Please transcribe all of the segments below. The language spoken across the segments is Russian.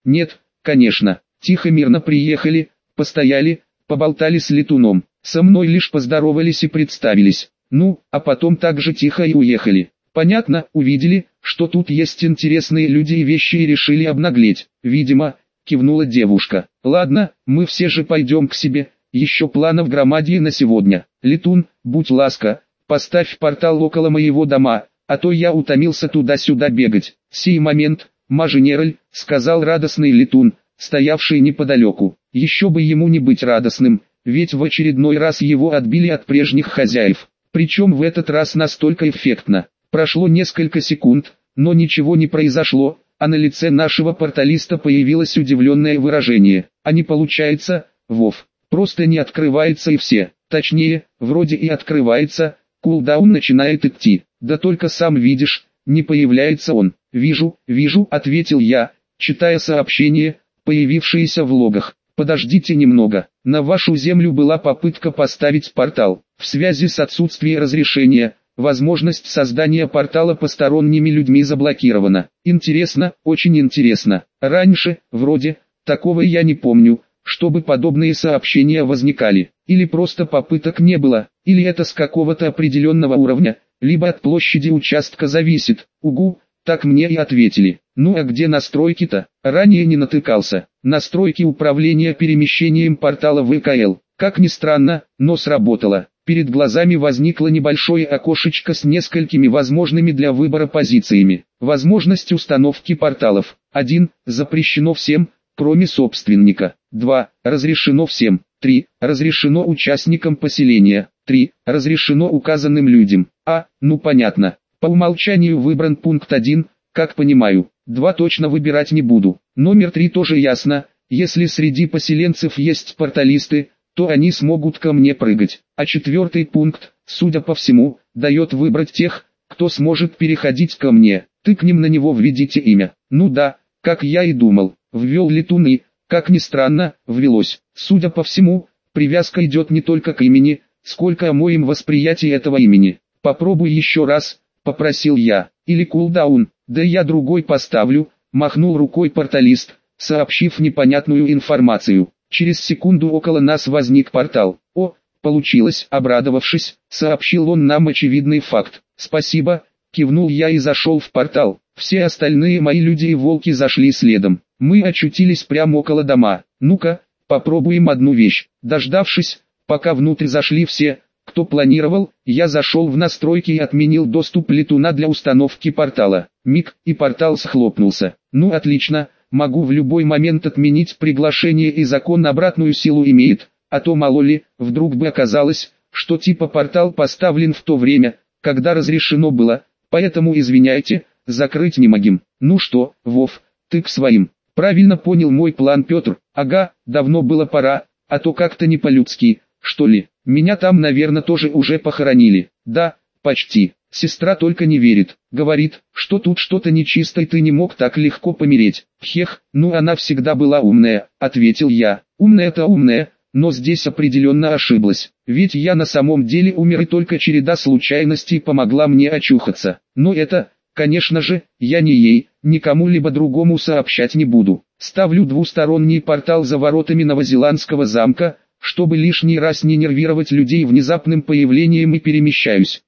Нет, конечно. Тихо мирно приехали, постояли, поболтали с летуном. Со мной лишь поздоровались и представились. Ну, а потом так же тихо и уехали. Понятно, увидели, что тут есть интересные люди и вещи и решили обнаглеть. Видимо, кивнула девушка. Ладно, мы все же пойдем к себе. Еще планов громадье на сегодня. Летун, будь ласка, поставь портал около моего дома, а то я утомился туда-сюда бегать. Сей момент, маженераль, сказал радостный летун, стоявший неподалеку. Еще бы ему не быть радостным, ведь в очередной раз его отбили от прежних хозяев. Причем в этот раз настолько эффектно. Прошло несколько секунд, но ничего не произошло, а на лице нашего порталиста появилось удивленное выражение. А не получается, Вов, просто не открывается и все. Точнее, вроде и открывается, кулдаун начинает идти. Да только сам видишь, не появляется он. Вижу, ответил я, читая сообщение, появившееся в логах. Подождите немного, на вашу землю была попытка поставить портал. В связи с отсутствием разрешения, возможность создания портала посторонними людьми заблокирована. Интересно, очень интересно. Раньше, вроде, такого я не помню, чтобы подобные сообщения возникали. Или просто попыток не было, или это с какого-то определенного уровня, либо от площади участка зависит. Угу, так мне и ответили. Ну а где настройки-то? Ранее не натыкался. Настройки управления перемещением портала ВКЛ. Как ни странно, но сработало. Перед глазами возникло небольшое окошечко с несколькими возможными для выбора позициями. Возможность установки порталов. 1. Запрещено всем, кроме собственника. 2. Разрешено всем. 3. Разрешено участникам поселения. 3. Разрешено указанным людям. Ну понятно. По умолчанию выбран пункт 1, как понимаю. 2 точно выбирать не буду. Номер 3 тоже ясно. Если среди поселенцев есть порталисты, то они смогут ко мне прыгать. А 4 пункт, судя по всему, дает выбрать тех, кто сможет переходить ко мне. Тыкнем на него, введите имя. Ну да, как я и думал. Ввел летун и, как ни странно, ввелось. Судя по всему, привязка идет не только к имени, сколько о моем восприятии этого имени. Попробуй еще раз, попросил я. Или кулдаун, да я другой поставлю, махнул рукой порталист, сообщив непонятную информацию. Через секунду около нас возник портал. О, получилось, обрадовавшись, сообщил он нам очевидный факт. Спасибо, кивнул я и зашел в портал. Все остальные мои люди и волки зашли следом. Мы очутились прямо около дома. Ну-ка, попробуем одну вещь. Дождавшись, пока внутрь зашли все, кто планировал, я зашел в настройки и отменил доступ летуна для установки портала. Миг, и портал схлопнулся. Ну отлично, могу в любой момент отменить приглашение, и закон обратную силу имеет, а то мало ли, вдруг бы оказалось, что типа портал поставлен в то время, когда разрешено было, поэтому извиняйте, закрыть не могим. Ну что, Вов, ты к своим. Правильно понял мой план Петр? Ага, давно было пора, а то как-то не по-людски, что ли. Меня там, наверное, тоже уже похоронили. Да, почти. Сестра только не верит. Говорит, что тут что-то нечисто и ты не мог так легко помереть. Хех, ну она всегда была умная, ответил я. Умная-то умная, но здесь определенно ошиблась. Ведь я на самом деле умер, и только череда случайностей помогла мне очухаться. Но это, конечно же, я не ей, никому либо другому сообщать не буду. Ставлю двусторонний портал за воротами Новозеландского замка, чтобы лишний раз не нервировать людей внезапным появлением, и перемещаюсь.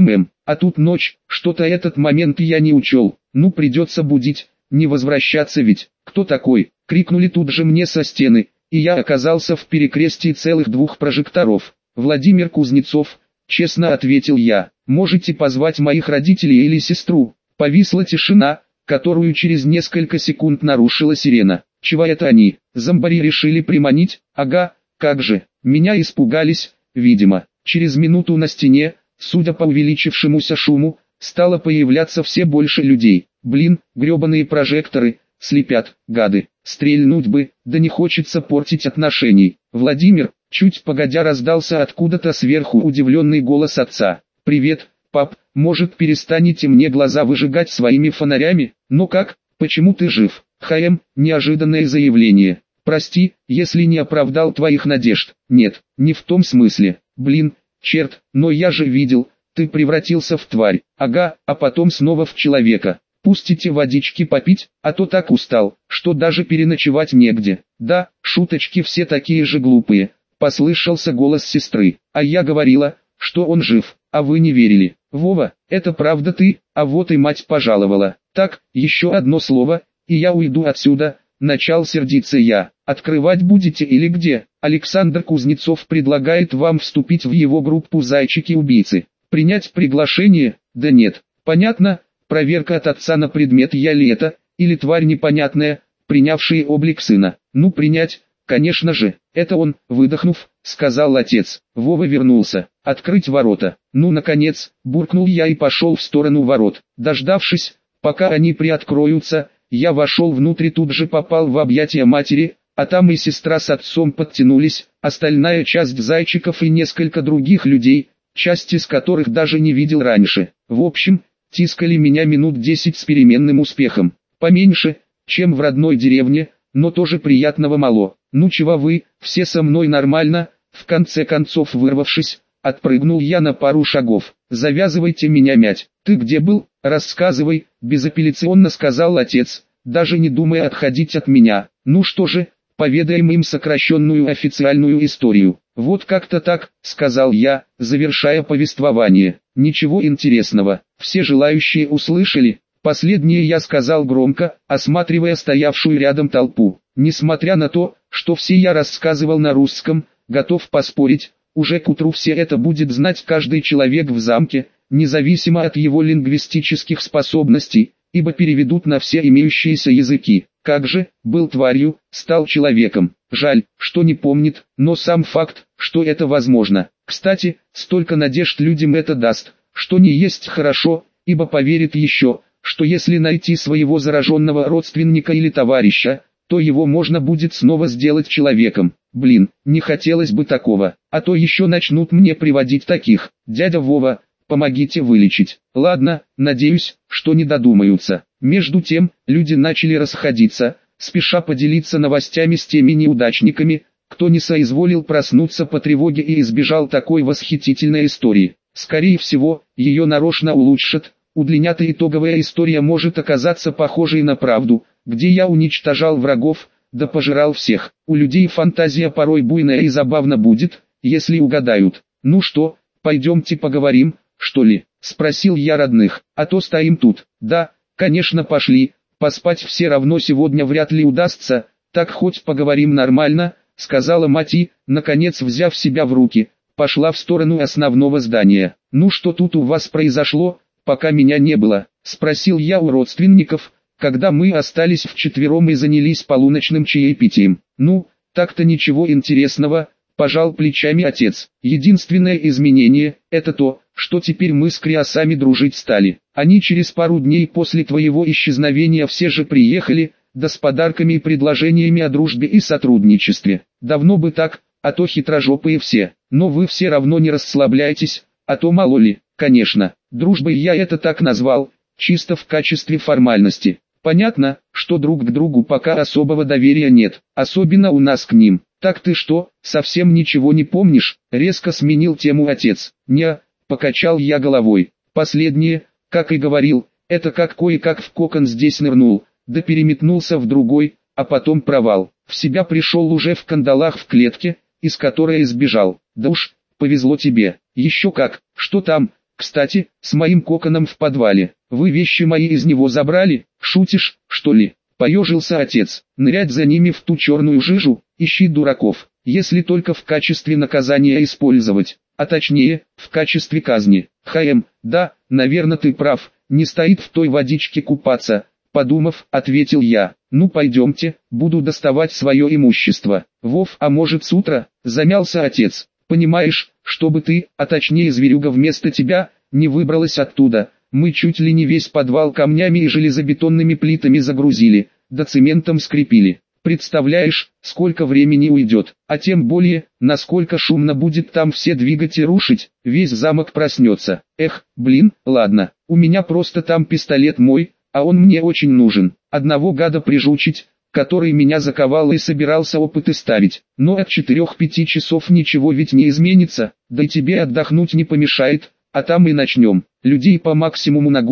А тут ночь, что-то этот момент я не учел. Ну придется будить, не возвращаться ведь. Кто такой? Крикнули тут же мне со стены, и я оказался в перекрестии целых 2 прожекторов. Владимир Кузнецов, честно ответил я. Можете позвать моих родителей или сестру. Повисла тишина, которую через несколько секунд нарушила сирена. Чего это они? Зомбари решили приманить? Ага, как же. Меня испугались, видимо. Через минуту на стене, судя по увеличившемуся шуму, стало появляться все больше людей. Блин, гребаные прожекторы, слепят, гады. Стрельнуть бы, да не хочется портить отношений. Владимир, чуть погодя раздался откуда-то сверху удивленный голос отца. Привет, пап, может перестанете мне глаза выжигать своими фонарями? Ну как, почему ты жив? Неожиданное заявление. Прости, если не оправдал твоих надежд. Нет, не в том смысле. Блин, черт, но я же видел, ты превратился в тварь. Ага, а потом снова в человека. Пустите водички попить, а то так устал, что даже переночевать негде. Да, шуточки все такие же глупые, послышался голос сестры. А я говорила, что он жив, а вы не верили. Вова, это правда ты, а вот и мать пожаловала. Так, еще одно слово, и я уйду отсюда, начал сердиться я. Открывать будете или где? Александр Кузнецов предлагает вам вступить в его группу «Зайчики-убийцы». Принять приглашение? Да нет. Понятно, проверка от отца на предмет я ли это, или тварь непонятная, принявшая облик сына. Ну принять, конечно же, это он, выдохнув, сказал отец. Вова вернулся. Открыть ворота. Ну наконец, буркнул я и пошел в сторону ворот. Дождавшись, пока они приоткроются, я вошел внутрь и тут же попал в объятия матери, а там и сестра с отцом подтянулись, остальная часть зайчиков и несколько других людей, часть из которых даже не видел раньше. В общем, тискали меня минут 10 с переменным успехом. Поменьше, чем в родной деревне, но тоже приятного мало. Ну чего вы, все со мной нормально, в конце концов вырвавшись, отпрыгнул я на пару шагов. Завязывайте меня мять. Ты где был? Рассказывай, безапелляционно сказал отец, даже не думая отходить от меня. Ну что же, поведаем им сокращенную официальную историю. Вот как-то так, сказал я, завершая повествование. Ничего интересного, все желающие услышали. Последнее я сказал громко, осматривая стоявшую рядом толпу. Несмотря на то, что все я рассказывал на русском, готов поспорить, уже к утру все это будет знать каждый человек в замке, независимо от его лингвистических способностей, ибо переведут на все имеющиеся языки. Как же, был тварью, стал человеком. Жаль, что не помнит, но сам факт, что это возможно. Кстати, столько надежд людям это даст, что не есть хорошо, ибо поверит еще, что если найти своего зараженного родственника или товарища, то его можно будет снова сделать человеком. Блин, не хотелось бы такого, а то еще начнут мне приводить таких. Дядя Вова, помогите вылечить. Ладно, надеюсь, что не додумаются. Между тем, люди начали расходиться, спеша поделиться новостями с теми неудачниками, кто не соизволил проснуться по тревоге и избежал такой восхитительной истории. Скорее всего, ее нарочно улучшат, удлинят и итоговая история может оказаться похожей на правду, где я уничтожал врагов, да пожирал всех. У людей фантазия порой буйная и забавно будет, если угадают. Ну что, пойдемте поговорим, что ли? Спросил я родных, а то стоим тут. Да, конечно пошли, поспать все равно сегодня вряд ли удастся, так хоть поговорим нормально, сказала мать и, наконец взяв себя в руки, пошла в сторону основного здания. Ну что тут у вас произошло, пока меня не было? Спросил я у родственников, когда мы остались вчетвером и занялись полуночным чаепитием. Ну, так-то ничего интересного, пожал плечами отец. Единственное изменение, это то, что теперь мы с криосами дружить стали. Они через пару дней после твоего исчезновения все же приехали, да с подарками и предложениями о дружбе и сотрудничестве. Давно бы так, а то хитрожопые все. Но вы все равно не расслабляйтесь, а то мало ли. Конечно, дружбой я это так назвал, чисто в качестве формальности. Понятно, что друг к другу пока особого доверия нет, особенно у нас к ним. Так ты что, совсем ничего не помнишь? Резко сменил тему отец. Не, покачал я головой. Последнее, как и говорил, это как кое-как в кокон здесь нырнул, да переметнулся в другой, а потом провал. В себя пришел уже в кандалах в клетке, из которой избежал. Да уж, повезло тебе. Еще как, что там? Кстати, с моим коконом в подвале. Вы вещи мои из него забрали? Шутишь, что ли? Поежился отец. Нырять за ними в ту черную жижу? Ищи дураков. Если только в качестве наказания использовать. А точнее, в качестве казни. Да, наверное ты прав. Не стоит в той водичке купаться. Подумав, ответил я. Ну пойдемте, буду доставать свое имущество. Вов, а может с утра? Замялся отец. Понимаешь, чтобы ты, а точнее зверюга вместо тебя, не выбралась оттуда. Мы чуть ли не весь подвал камнями и железобетонными плитами загрузили, да цементом скрепили. Представляешь, сколько времени уйдет, а тем более, насколько шумно будет там все двигать и рушить, весь замок проснется. Эх, блин, ладно, у меня просто там пистолет мой, а он мне очень нужен. Одного гада прижучить, который меня заковал и собирался опыты ставить. Но от 4-5 часов ничего ведь не изменится, да и тебе отдохнуть не помешает, а там и начнем. Людей по максимуму нагоним,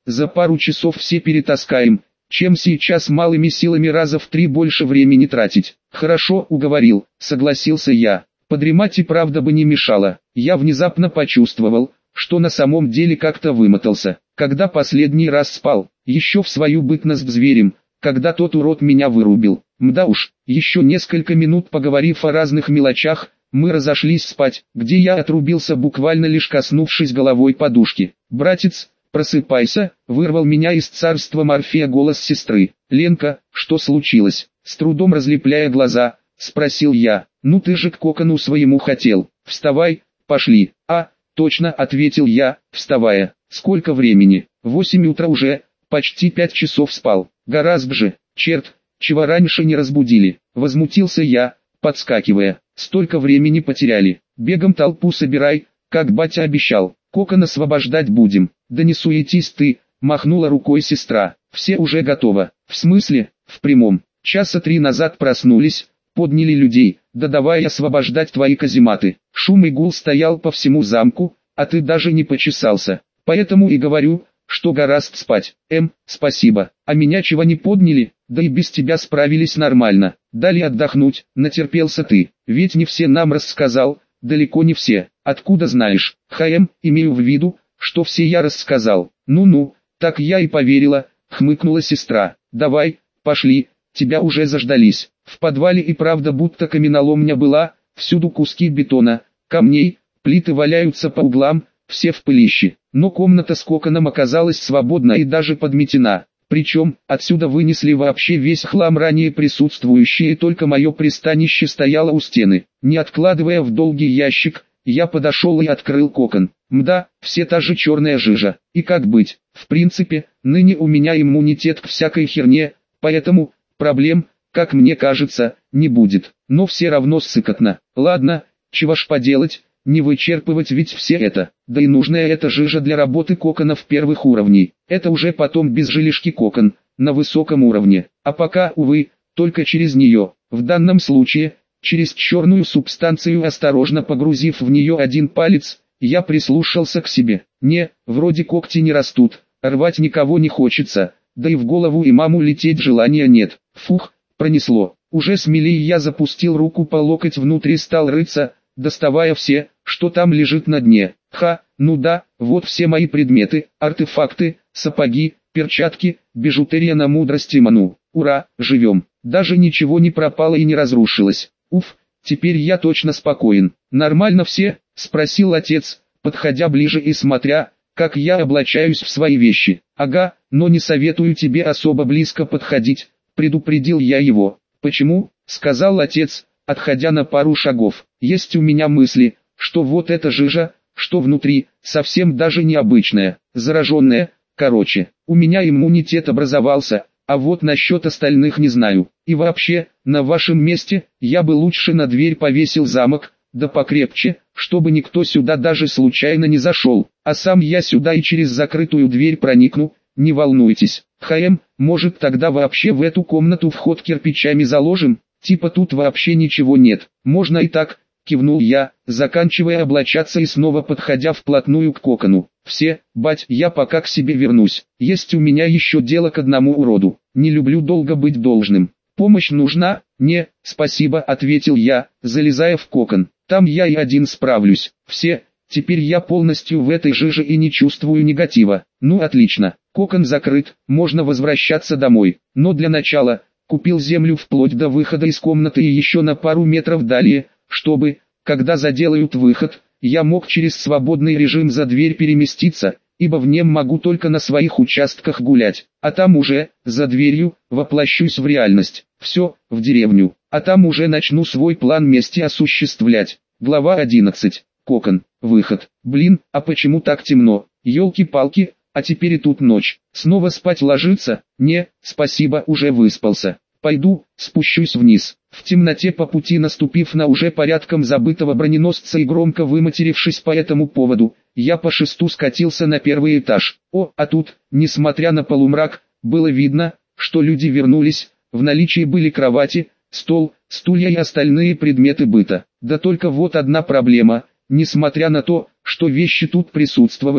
за пару часов все перетаскаем, чем сейчас малыми силами раза в 3 больше времени тратить. Хорошо, уговорил, согласился я. Подремать и правда бы не мешало. Я внезапно почувствовал, что на самом деле как-то вымотался. Когда последний раз спал, еще в свою бытность зверем, когда тот урод меня вырубил. Мда уж, еще несколько минут поговорив о разных мелочах, мы разошлись спать, где я отрубился буквально лишь коснувшись головой подушки. «Братец, просыпайся», — вырвал меня из царства Морфея голос сестры. «Ленка, что случилось?» С трудом разлепляя глаза, спросил я. «Ну ты же к кокону своему хотел. Вставай, пошли». «А, точно», — ответил я, вставая. «Сколько времени?» 8 утра уже, почти 5 часов спал. Гораздо же, черт, чего раньше не разбудили. Возмутился я, подскакивая. Столько времени потеряли. Бегом толпу собирай, как батя обещал. Кокон освобождать будем. Да не суетись ты, махнула рукой сестра. Все уже готово. В смысле? В прямом. Часа 3 назад проснулись, подняли людей, да давай освобождать твои казематы. Шум и гул стоял по всему замку, а ты даже не почесался. Поэтому и говорю, что гораздо спать. Спасибо. А меня чего не подняли? Да и без тебя справились нормально. Дали отдохнуть, натерпелся ты. Ведь не все нам рассказал, далеко не все. Откуда знаешь? Имею в виду, что все я рассказал. Ну-ну, так я и поверила, хмыкнула сестра. Давай, пошли, тебя уже заждались. В подвале и правда будто каменоломня была, всюду куски бетона, камней, плиты валяются по углам, все в пылище. Но комната с коконом оказалась свободна и даже подметена. Причем, отсюда вынесли вообще весь хлам ранее присутствующий, и только мое пристанище стояло у стены. Не откладывая в долгий ящик, я подошел и открыл кокон. Мда, все та же черная жижа. И как быть? В принципе, ныне у меня иммунитет к всякой херне, поэтому проблем, как мне кажется, не будет. Но все равно сыкотно. Ладно, чего ж поделать, не вычерпывать ведь все это. Да и нужная эта жижа для работы коконов первых уровней. Это уже потом без жилишки кокон, на высоком уровне. А пока, увы, только через нее. В данном случае, через черную субстанцию, осторожно погрузив в нее один палец, я прислушался к себе. Не, вроде когти не растут, рвать никого не хочется, да и в голову имаму лететь желания нет. Фух, пронесло. Уже смелее я запустил руку по локоть внутрь и стал рыться, доставая все, что там лежит на дне. Ну да, вот все мои предметы, артефакты, сапоги, перчатки, бижутерия на мудрости Ману. Ура, живем. Даже ничего не пропало и не разрушилось. Уф, теперь я точно спокоен. Нормально все? Спросил отец, подходя ближе и смотря, как я облачаюсь в свои вещи. Ага, но не советую тебе особо близко подходить, предупредил я его. Почему? Сказал отец, отходя на пару шагов. Есть у меня мысли, что вот эта жижа, что внутри, совсем даже необычная, зараженная. Короче, у меня иммунитет образовался, а вот насчет остальных не знаю. И вообще, на вашем месте, я бы лучше на дверь повесил замок, да покрепче, чтобы никто сюда даже случайно не зашел. А сам я сюда и через закрытую дверь проникну, не волнуйтесь. Может тогда вообще в эту комнату вход кирпичами заложим? Типа тут вообще ничего нет. Можно и так, кивнул я, заканчивая облачаться и снова подходя вплотную к кокону. Все, бать, я пока к себе вернусь. Есть у меня еще дело к одному уроду. Не люблю долго быть должным. Помощь нужна? Не, спасибо, ответил я, залезая в кокон. Там я и один справлюсь. Все, теперь я полностью в этой жиже и не чувствую негатива. Ну отлично, кокон закрыт, можно возвращаться домой. Но для начала, купил землю вплоть до выхода из комнаты и еще на пару метров далее, чтобы, когда заделают выход, я мог через свободный режим за дверь переместиться, ибо в нем могу только на своих участках гулять, а там уже, за дверью, воплощусь в реальность. Все, в деревню, а там уже начну свой план мести осуществлять. Глава 11. Кокон. Выход. Блин, а почему так темно? Ёлки-палки, а теперь и тут ночь. Снова спать ложиться? Не, спасибо, уже выспался. Пойду, спущусь вниз. В темноте по пути наступив на уже порядком забытого броненосца и громко выматерившись по этому поводу, я по шесту скатился на первый этаж. А тут, несмотря на полумрак, было видно, что люди вернулись, в наличии были кровати, стол, стулья и остальные предметы быта. Да только вот одна проблема, несмотря на то, что вещи тут присутствовали,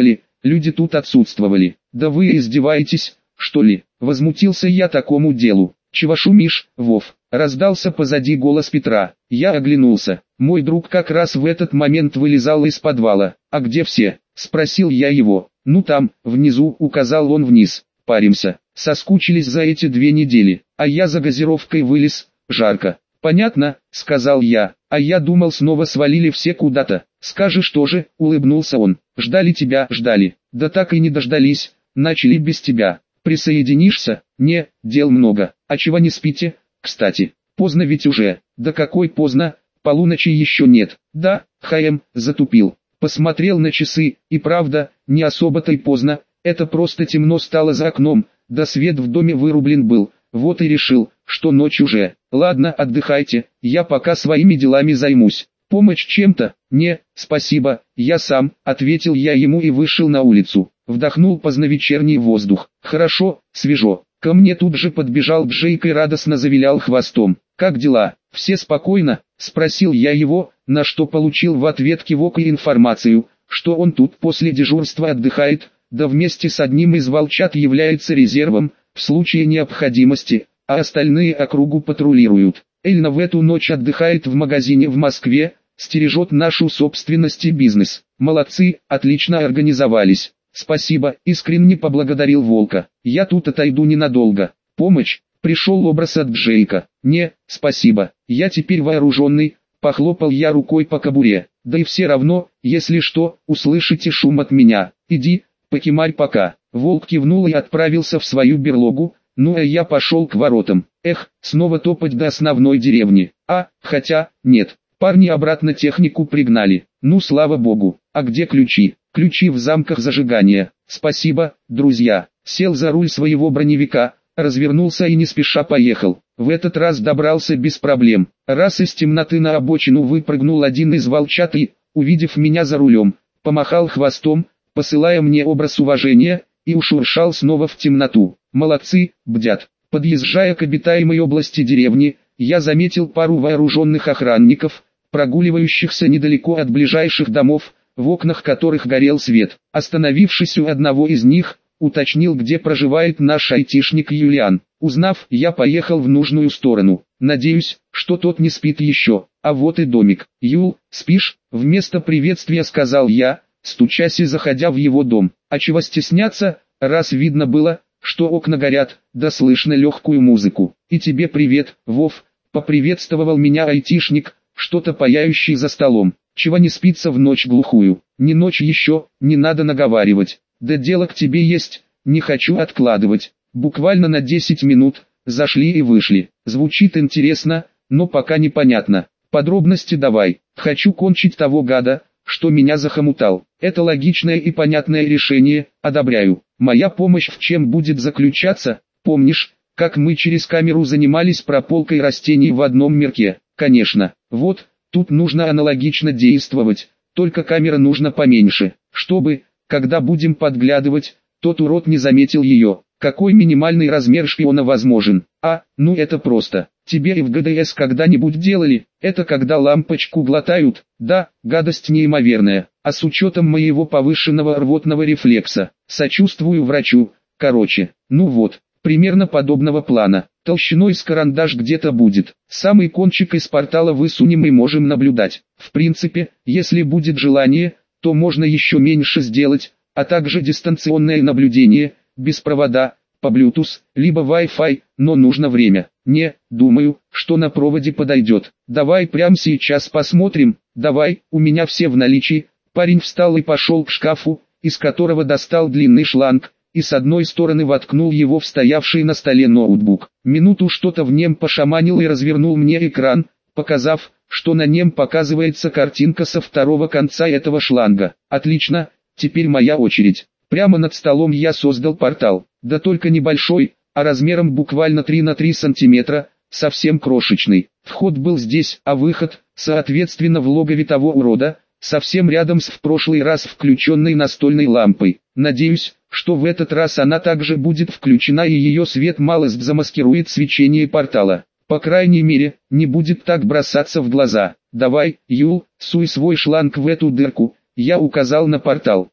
люди тут отсутствовали. Да вы издеваетесь, что ли? Возмутился я такому делу. Чего шумишь, Вов? Раздался позади голос Петра. Я оглянулся. Мой друг как раз в этот момент вылезал из подвала. А где все? Спросил я его. Ну там, внизу, указал он вниз. Паримся. Соскучились за эти 2 недели. А я за газировкой вылез. Жарко. Понятно, сказал я. А я думал, снова свалили все куда-то. Скажешь тоже, улыбнулся он. Ждали тебя, ждали. Да так и не дождались. Начали без тебя. Присоединишься? Не, дел много. А чего не спите? Кстати, поздно ведь уже. Да какой поздно, полуночи еще нет. Да, затупил. Посмотрел на часы, и правда, не особо-то и поздно. Это просто темно стало за окном, да свет в доме вырублен был. Вот и решил, что ночь уже. Ладно, отдыхайте, я пока своими делами займусь. Помощь чем-то? Не, спасибо, я сам, ответил я ему и вышел на улицу. Вдохнул поздновечерний воздух. Хорошо, свежо. Ко мне тут же подбежал Джейк и радостно завилял хвостом. «Как дела? Все спокойно?» – спросил я его, на что получил в ответ кивок и информацию, что он тут после дежурства отдыхает, да вместе с одним из волчат является резервом, в случае необходимости, а остальные округу патрулируют. Эльна в эту ночь отдыхает в магазине в Москве, стережет нашу собственность и бизнес. Молодцы, отлично организовались. Спасибо, искренне поблагодарил Волка. Я тут отойду ненадолго. Помощь? Пришел образ от Джейка. Не, спасибо, я теперь вооруженный. Похлопал я рукой по кобуре. Да и все равно, если что, услышите шум от меня. Иди, покемарь пока. Волк кивнул и отправился в свою берлогу. Ну а я пошел к воротам. Эх, снова топать до основной деревни. Хотя, нет, парни обратно технику пригнали. Ну слава богу. А где ключи? Ключи в замках зажигания. Спасибо, друзья. Сел за руль своего броневика, развернулся и не спеша поехал. В этот раз добрался без проблем. Раз из темноты на обочину выпрыгнул один из волчат и, увидев меня за рулем, помахал хвостом, посылая мне образ уважения, и ушуршал снова в темноту. Молодцы, бдят. Подъезжая к обитаемой области деревни, я заметил пару вооруженных охранников, прогуливающихся недалеко от ближайших домов, в окнах которых горел свет. Остановившись у одного из них, уточнил, где проживает наш айтишник Юлиан. Узнав, я поехал в нужную сторону. Надеюсь, что тот не спит еще. А вот и домик. Юл, спишь? Вместо приветствия сказал я, стучась и заходя в его дом. А чего стесняться, раз видно было, что окна горят, да слышно легкую музыку. И тебе привет, Вов, поприветствовал меня айтишник, что-то паяющий за столом. Чего не спится в ночь глухую? Не ночь еще, не надо наговаривать. Да дело к тебе есть, не хочу откладывать. Буквально на 10 минут, зашли и вышли. Звучит интересно, но пока непонятно. Подробности давай. Хочу кончить того гада, что меня захомутал. Это логичное и понятное решение, одобряю. Моя помощь в чем будет заключаться? Помнишь, как мы через камеру занимались прополкой растений в одном мирке? Конечно. Вот, тут нужно аналогично действовать, только камера нужно поменьше, чтобы, когда будем подглядывать, тот урод не заметил ее. Какой минимальный размер шпиона возможен? Ну это просто. Тебе и в ГДС когда-нибудь делали? Это когда лампочку глотают? Да, гадость неимоверная. А с учетом моего повышенного рвотного рефлекса, сочувствую врачу. Короче, ну вот, примерно подобного плана. Толщиной с карандаш где-то будет. Самый кончик из портала высунем и можем наблюдать. В принципе, если будет желание, то можно еще меньше сделать, а также дистанционное наблюдение, без провода, по Bluetooth, либо Wi-Fi, но нужно время. Не, думаю, что на проводе подойдет. Давай прямо сейчас посмотрим. Давай, у меня все в наличии. Парень встал и пошел к шкафу, из которого достал длинный шланг, и с одной стороны воткнул его в стоявший на столе ноутбук. Минуту что-то в нем пошаманил и развернул мне экран, показав, что на нем показывается картинка со второго конца этого шланга. Отлично, теперь моя очередь. Прямо над столом я создал портал, да только небольшой, а размером буквально 3 на 3 сантиметра, совсем крошечный. Вход был здесь, а выход, соответственно, в логове того урода, совсем рядом с в прошлый раз включенной настольной лампой. Надеюсь, что в этот раз она также будет включена и ее свет малость замаскирует свечение портала. По крайней мере, не будет так бросаться в глаза. Давай, Юл, суй свой шланг в эту дырку. Я указал на портал.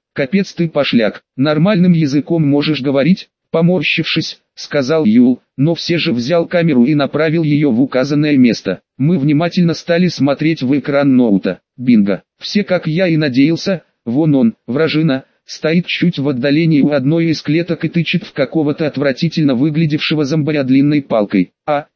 Капец ты пошляк, нормальным языком можешь говорить? Поморщившись, сказал Юл, но все же взял камеру и направил ее в указанное место. Мы внимательно стали смотреть в экран ноута. Бинго, все как я и надеялся, вон он, вражина, стоит чуть в отдалении у одной из клеток и тычет в какого-то отвратительно выглядевшего зомбаря длинной палкой.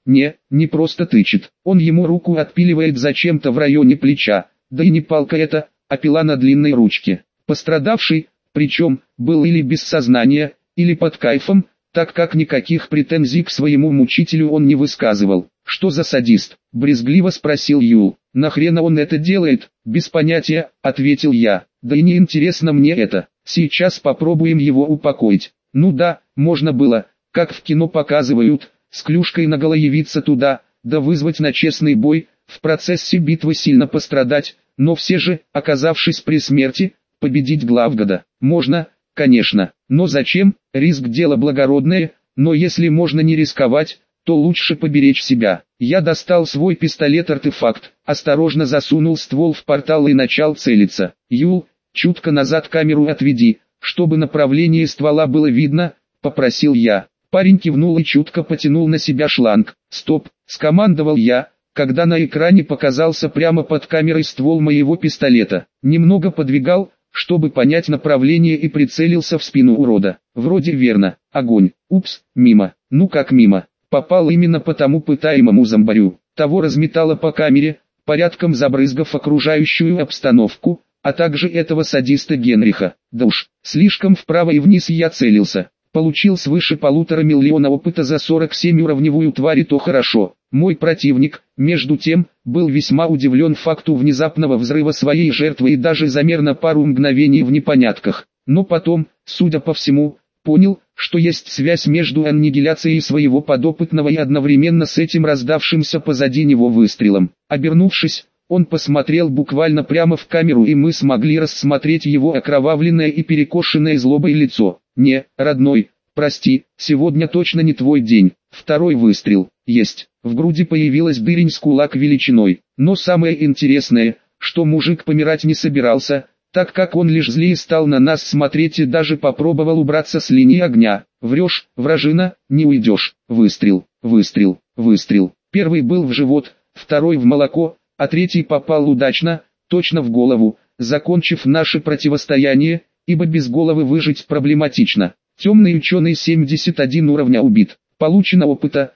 Не просто тычет, он ему руку отпиливает зачем-то в районе плеча, да и не палка это, а пила на длинной ручке. Пострадавший, причем, был или без сознания, или под кайфом, так как никаких претензий к своему мучителю он не высказывал. «Что за садист?» – брезгливо спросил Юл. «Нахрена он это делает?» «Без понятия», – ответил я. «Да и не интересно мне это. Сейчас попробуем его упокоить». Ну да, можно было, как в кино показывают, с клюшкой наголо явиться туда, да вызвать на честный бой, в процессе битвы сильно пострадать, но все же, оказавшись при смерти, победить главгада. Можно, конечно, но зачем? Риск дело благородное, но если можно не рисковать, то лучше поберечь себя. Я достал свой пистолет-артефакт, осторожно засунул ствол в портал и начал целиться. Юл, чутко назад камеру отведи, чтобы направление ствола было видно, попросил я. Парень кивнул и чутко потянул на себя шланг. «Стоп!» – скомандовал я, когда на экране показался прямо под камерой ствол моего пистолета. Немного подвигал, чтобы понять направление, и прицелился в спину урода. Вроде верно. Огонь. Упс, мимо. Ну как мимо? Попал именно по тому пытаемому зомбарю. Того разметало по камере, порядком забрызгав окружающую обстановку, а также этого садиста Генриха. Да уж, слишком вправо и вниз я целился. Получил свыше 1,5 миллиона опыта за 47-уровневую тварь, и то хорошо. Мой противник, между тем, был весьма удивлен факту внезапного взрыва своей жертвы и даже замер на пару мгновений в непонятках. Но потом, судя по всему, понял, что есть связь между аннигиляцией своего подопытного и одновременно с этим раздавшимся позади него выстрелом. Обернувшись, он посмотрел буквально прямо в камеру, и мы смогли рассмотреть его окровавленное и перекошенное злобой лицо. «Не, родной, прости, сегодня точно не твой день». Второй выстрел. Есть. В груди появилась дырень с кулак величиной. Но самое интересное, что мужик помирать не собирался, так как он лишь злее стал на нас смотреть и даже попробовал убраться с линии огня. «Врешь, вражина, не уйдешь». Выстрел, выстрел, выстрел. Первый был в живот, второй в молоко, а третий попал удачно, точно в голову, закончив наше противостояние, ибо без головы выжить проблематично. Темный ученый 71 уровня убит. Получено опыта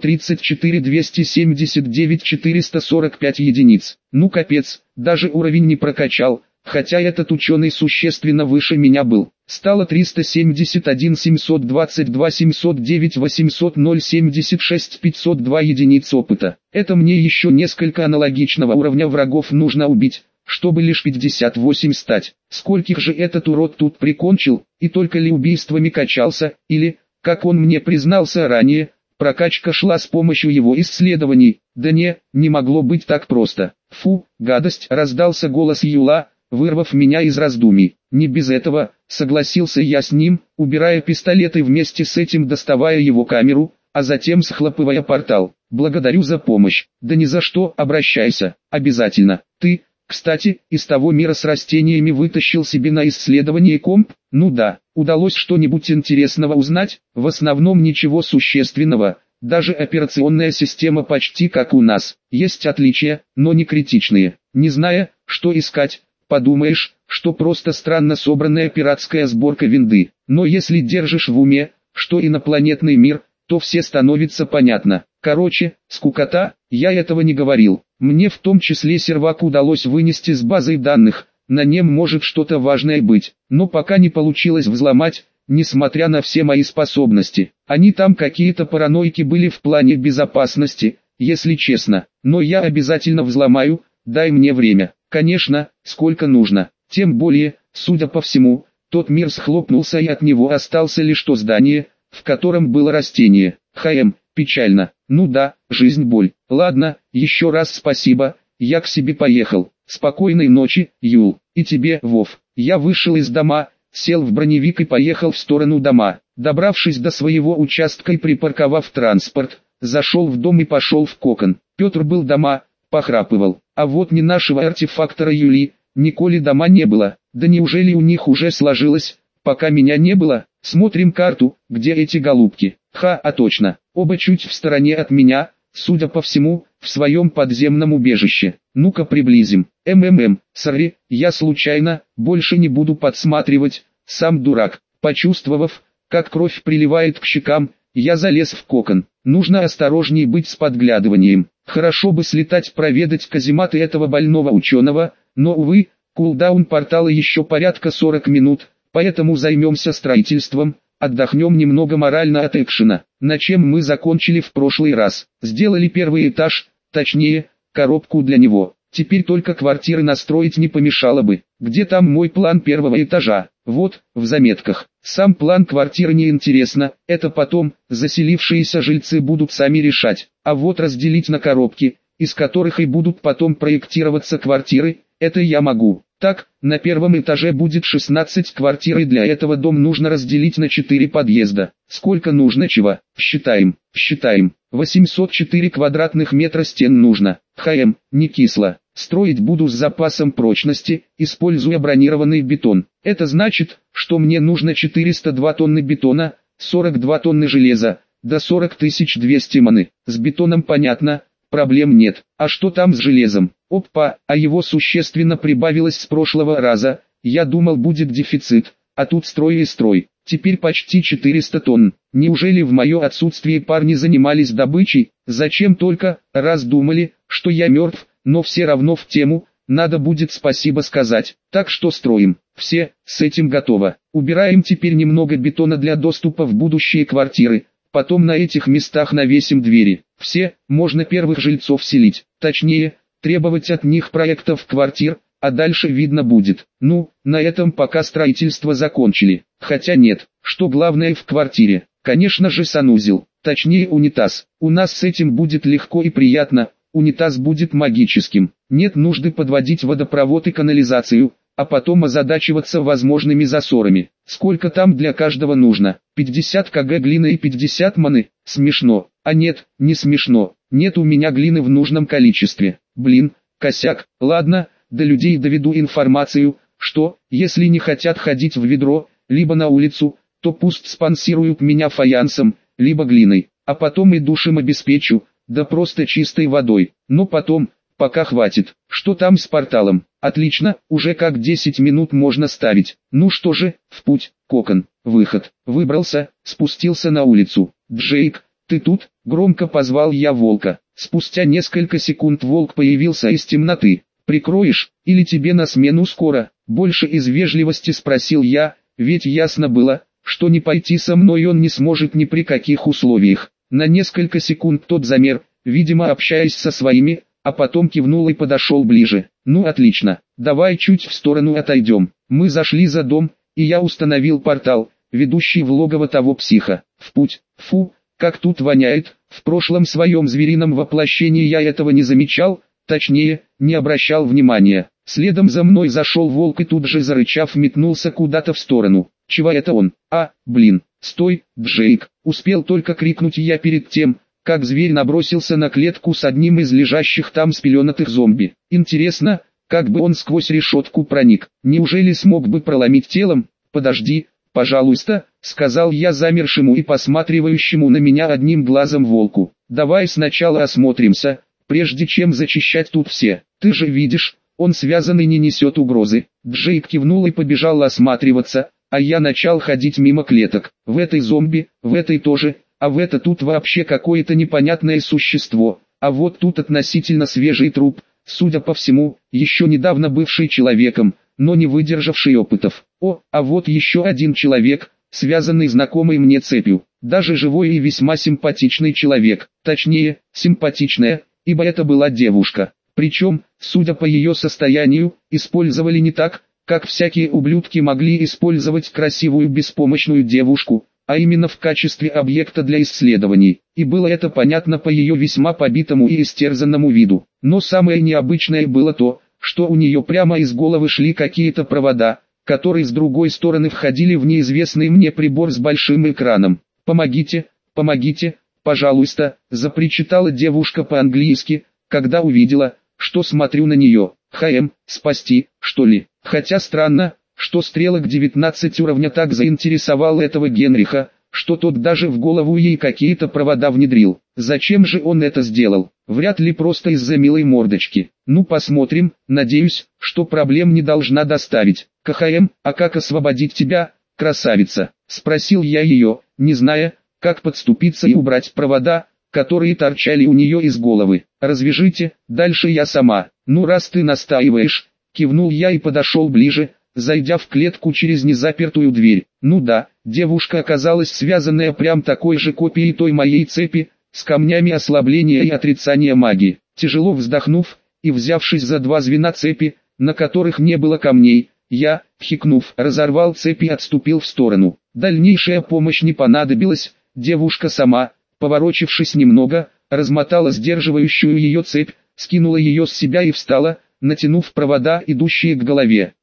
134 279 445 единиц. Ну капец, даже уровень не прокачал, хотя этот ученый существенно выше меня был. Стало 371 722 709 800 076 502 единиц опыта. Это мне еще несколько аналогичного уровня врагов нужно убить, чтобы лишь 58 стать. Скольких же этот урод тут прикончил, и только ли убийствами качался, или, как он мне признался ранее, прокачка шла с помощью его исследований. Да не могло быть так просто. Фу, гадость, раздался голос Юла, вырвав меня из раздумий. Не без этого, согласился я с ним, убирая пистолет и вместе с этим доставая его камеру, а затем схлопывая портал. Благодарю за помощь. Да ни за что, обращайся, обязательно. Ты, кстати, из того мира с растениями вытащил себе на исследование комп? Ну да, удалось что-нибудь интересного узнать? В основном ничего существенного, даже операционная система почти как у нас. Есть отличия, но не критичные. Не зная, что искать, подумаешь, что просто странно собранная пиратская сборка винды. Но если держишь в уме, что инопланетный мир, то все становится понятно. Короче, скукота, я этого не говорил. Мне в том числе сервак удалось вынести с базой данных, на нем может что-то важное быть, но пока не получилось взломать, несмотря на все мои способности. Они там какие-то параноики были в плане безопасности, если честно, но я обязательно взломаю, дай мне время. Конечно, сколько нужно. Тем более, судя по всему, тот мир схлопнулся и от него остался лишь то здание, в котором было растение. Печально. Ну да, жизнь боль. Ладно, еще раз спасибо, я к себе поехал. Спокойной ночи, Юл. И тебе, Вов. Я вышел из дома, сел в броневик и поехал в сторону дома. Добравшись до своего участка и припарковав транспорт, зашел в дом и пошел в кокон. Петр был дома, похрапывал. А вот ни нашего артефактора Юли, Николи дома не было. Да неужели у них уже сложилось, пока меня не было? Смотрим карту, где эти голубки. А точно, оба чуть в стороне от меня, судя по всему, в своем подземном убежище. Ну-ка приблизим. Сори, я случайно, больше не буду подсматривать, сам дурак. Почувствовав, как кровь приливает к щекам, я залез в кокон. Нужно осторожней быть с подглядыванием. Хорошо бы слетать проведать казематы этого больного ученого, но увы, кулдаун портала еще порядка 40 минут, поэтому займемся строительством, отдохнем немного морально от экшена. На чем мы закончили в прошлый раз? Сделали первый этаж, точнее, коробку для него. Теперь только квартиры настроить не помешало бы. Где там мой план первого этажа? Вот, в заметках. Сам план квартиры не интересно, это потом, заселившиеся жильцы будут сами решать. А вот разделить на коробки, из которых и будут потом проектироваться квартиры, это я могу. Так, на первом этаже будет 16 квартир, и для этого дом нужно разделить на 4 подъезда. Сколько нужно чего? Считаем. 804 квадратных метра стен нужно. Не кисло. Строить буду с запасом прочности, используя бронированный бетон. Это значит, что мне нужно 402 тонны бетона, 42 тонны железа, до 40 200 маны. С бетоном понятно, проблем нет. А что там с железом? Опа, а его существенно прибавилось с прошлого раза. Я думал, будет дефицит, а тут строй и строй. Теперь почти 400 тонн. Неужели в мое отсутствие парни занимались добычей? Зачем только, раз думали, что я мертв, но все равно в тему, надо будет спасибо сказать. Так что строим. Все, с этим готово. Убираем теперь немного бетона для доступа в будущие квартиры. Потом на этих местах навесим двери. Все, можно первых жильцов селить. Точнее, требовать от них проектов квартир, а дальше видно будет. Ну, на этом пока строительство закончили. Хотя нет, что главное в квартире? Конечно же санузел, точнее унитаз. У нас с этим будет легко и приятно, унитаз будет магическим. Нет нужды подводить водопровод и канализацию, а потом озадачиваться возможными засорами. Сколько там для каждого нужно? 50 кг глины и 50 маны? Смешно. А нет, не смешно. Нет у меня глины в нужном количестве. Блин, косяк. Ладно, до людей доведу информацию, что, если не хотят ходить в ведро, либо на улицу, то пусть спонсируют меня фаянсом, либо глиной, а потом и душем обеспечу, да просто чистой водой. Но потом, пока хватит. Что там с порталом? Отлично, уже как 10 минут можно ставить. Ну что же, в путь, кокон, выход. Выбрался, спустился на улицу. Джейк, ты тут? Громко позвал я волка. Спустя несколько секунд волк появился из темноты. Прикроешь, или тебе на смену скоро? Больше из вежливости спросил я, ведь ясно было, что не пойти со мной он не сможет ни при каких условиях. На несколько секунд тот замер, видимо общаясь со своими, а потом кивнул и подошел ближе. Ну отлично, давай чуть в сторону отойдем. Мы зашли за дом, и я установил портал, ведущий в логово того психа. В путь. Фу, как тут воняет. В прошлом своем зверином воплощении я этого не замечал, точнее, не обращал внимания. Следом за мной зашел волк и тут же зарычав метнулся куда-то в сторону. Чего это он? Блин, стой, Джейк, успел только крикнуть я перед тем, как зверь набросился на клетку с одним из лежащих там спеленатых зомби. Интересно, как бы он сквозь решетку проник? Неужели смог бы проломить телом? Подожди, пожалуйста, сказал я замершему и посматривающему на меня одним глазом волку. Давай сначала осмотримся, прежде чем зачищать тут все. Ты же видишь, он связан и не несет угрозы. Джейк кивнул и побежал осматриваться, а я начал ходить мимо клеток. В этой зомби, в этой тоже, а в это тут вообще какое-то непонятное существо. А вот тут относительно свежий труп, судя по всему, еще недавно бывший человеком, но не выдержавший опытов. А вот еще один человек, связанный знакомой мне цепью. Даже живой и весьма симпатичный человек. Точнее, симпатичная, ибо это была девушка. Причем, судя по ее состоянию, использовали не так, как всякие ублюдки могли использовать красивую беспомощную девушку, а именно в качестве объекта для исследований. И было это понятно по ее весьма побитому и истерзанному виду. Но самое необычное было то, что у нее прямо из головы шли какие-то провода, которые с другой стороны входили в неизвестный мне прибор с большим экраном. «Помогите, помогите, пожалуйста», запричитала девушка по-английски, когда увидела, что смотрю на нее. спасти, что ли? Хотя странно, что стрелок 19 уровня так заинтересовал этого Генриха, что тот даже в голову ей какие-то провода внедрил. Зачем же он это сделал? Вряд ли просто из-за милой мордочки. Ну посмотрим, надеюсь, что проблем не должна доставить. А как освободить тебя, красавица? Спросил я ее, не зная, как подступиться и убрать провода, которые торчали у нее из головы. Развяжите, дальше я сама. Ну раз ты настаиваешь, кивнул я и подошел ближе, зайдя в клетку через незапертую дверь. Ну да, девушка оказалась связанная прям такой же копией той моей цепи, с камнями ослабления и отрицания магии. Тяжело вздохнув, и взявшись за два звена цепи, на которых не было камней, я, хикнув, разорвал цепь и отступил в сторону. Дальнейшая помощь не понадобилась, девушка сама, поворочившись немного, размотала сдерживающую ее цепь, скинула ее с себя и встала, натянув провода, идущие к голове.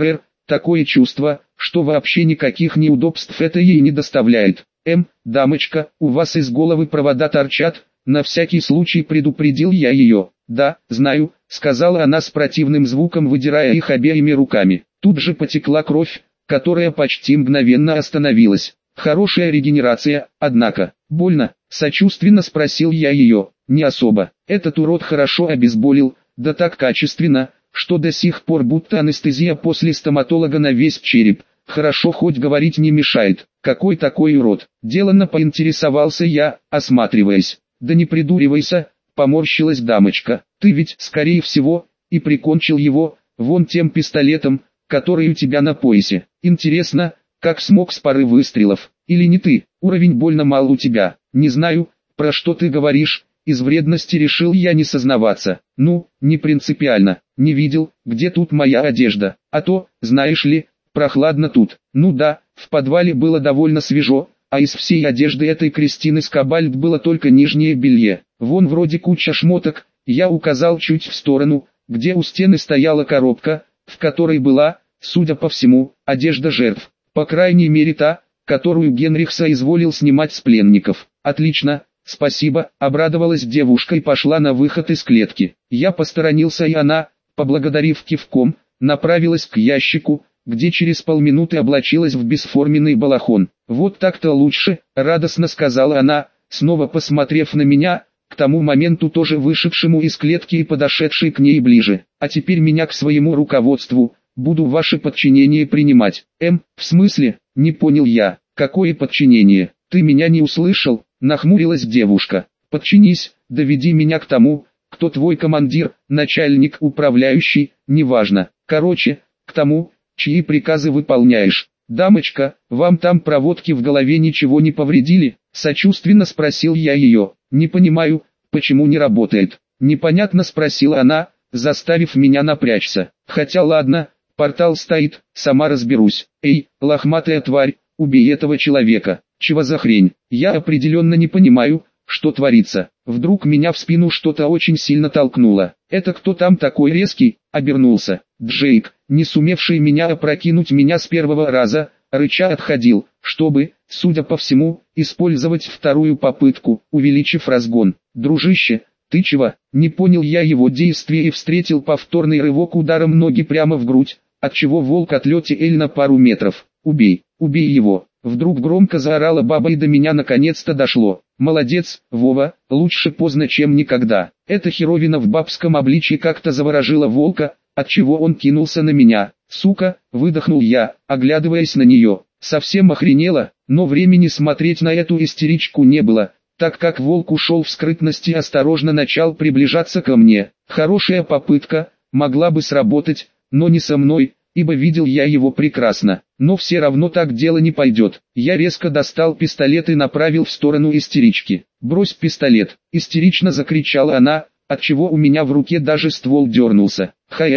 Такое чувство, что вообще никаких неудобств это ей не доставляет. Дамочка, у вас из головы провода торчат, на всякий случай предупредил я ее. Да, знаю, сказала она с противным звуком, выдирая их обеими руками. Тут же потекла кровь, которая почти мгновенно остановилась. Хорошая регенерация, однако. Больно? Сочувственно спросил я ее. Не особо. Этот урод хорошо обезболил, да так качественно, что до сих пор будто анестезия после стоматолога на весь череп. Хорошо хоть говорить не мешает. Какой такой урод? Деланно поинтересовался я, осматриваясь. Да не придуривайся, поморщилась дамочка. Ты ведь, скорее всего, и прикончил его, вон тем пистолетом, который у тебя на поясе. Интересно, как смог с пары выстрелов? Или не ты? Уровень больно мал у тебя. Не знаю, про что ты говоришь. Из вредности решил я не сознаваться. Ну, не принципиально. Не видел, где тут моя одежда. А то, знаешь ли, прохладно тут. Ну да, в подвале было довольно свежо, а из всей одежды этой Кристины Скабальд было только нижнее белье. Вон вроде куча шмоток, я указал чуть в сторону, где у стены стояла коробка, в которой была, судя по всему, одежда жертв. По крайней мере та, которую Генрих соизволил снимать с пленников. Отлично, спасибо, обрадовалась девушка и пошла на выход из клетки. Я посторонился, и она, поблагодарив кивком, направилась к ящику, где через полминуты облачилась в бесформенный балахон. «Вот так-то лучше», — радостно сказала она, снова посмотрев на меня, к тому моменту тоже вышедшему из клетки и подошедшей к ней ближе. «А теперь меня к своему руководству, буду ваше подчинение принимать». В смысле?» — не понял я. «Какое подчинение? Ты меня не услышал?» — нахмурилась девушка. «Подчинись, доведи меня к тому, кто твой командир, начальник, управляющий, неважно. Короче, к тому, чьи приказы выполняешь. Дамочка, вам там проводки в голове ничего не повредили?» — сочувственно спросил я ее. «Не понимаю, почему не работает?» — непонятно спросила она, заставив меня напрячься. «Хотя ладно, портал стоит, сама разберусь. Эй, лохматая тварь, убей этого человека. Чего за хрень? Я определенно не понимаю, что творится. Вдруг меня в спину что-то очень сильно толкнуло. Это кто там такой резкий?» — обернулся. Джейк, не сумевший меня опрокинуть меня с первого раза, рыча отходил, чтобы, судя по всему, использовать вторую попытку, увеличив разгон. «Дружище, ты чего?» — не понял я его действия и встретил повторный рывок ударом ноги прямо в грудь, отчего волк отлетел на пару метров. «Убей, убей его!» Вдруг громко заорала баба, и до меня наконец-то дошло. «Молодец, Вова, лучше поздно, чем никогда». Эта херовина в бабском обличье как-то заворожила волка, отчего он кинулся на меня. «Сука!» — выдохнул я, оглядываясь на нее. Совсем охренела, но времени смотреть на эту истеричку не было, так как волк ушел в скрытность и осторожно начал приближаться ко мне. Хорошая попытка, могла бы сработать, но не со мной, ибо видел я его прекрасно. Но все равно так дело не пойдет. Я резко достал пистолет и направил в сторону истерички. «Брось пистолет!» — истерично закричала она, отчего у меня в руке даже ствол дернулся.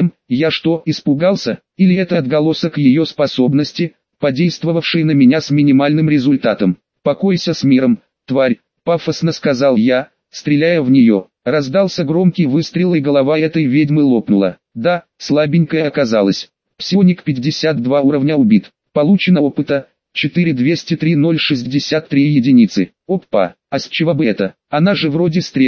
Я что, испугался? Или это отголосок ее способности, подействовавшей на меня с минимальным результатом? «Покойся с миром, тварь!» — пафосно сказал я, стреляя в нее. Раздался громкий выстрел, и голова этой ведьмы лопнула. Да, слабенькая оказалась. Псионик 52 уровня убит. Получено опыта 4203 063 единицы. Опа, а с чего бы это? Она же вроде стрелок,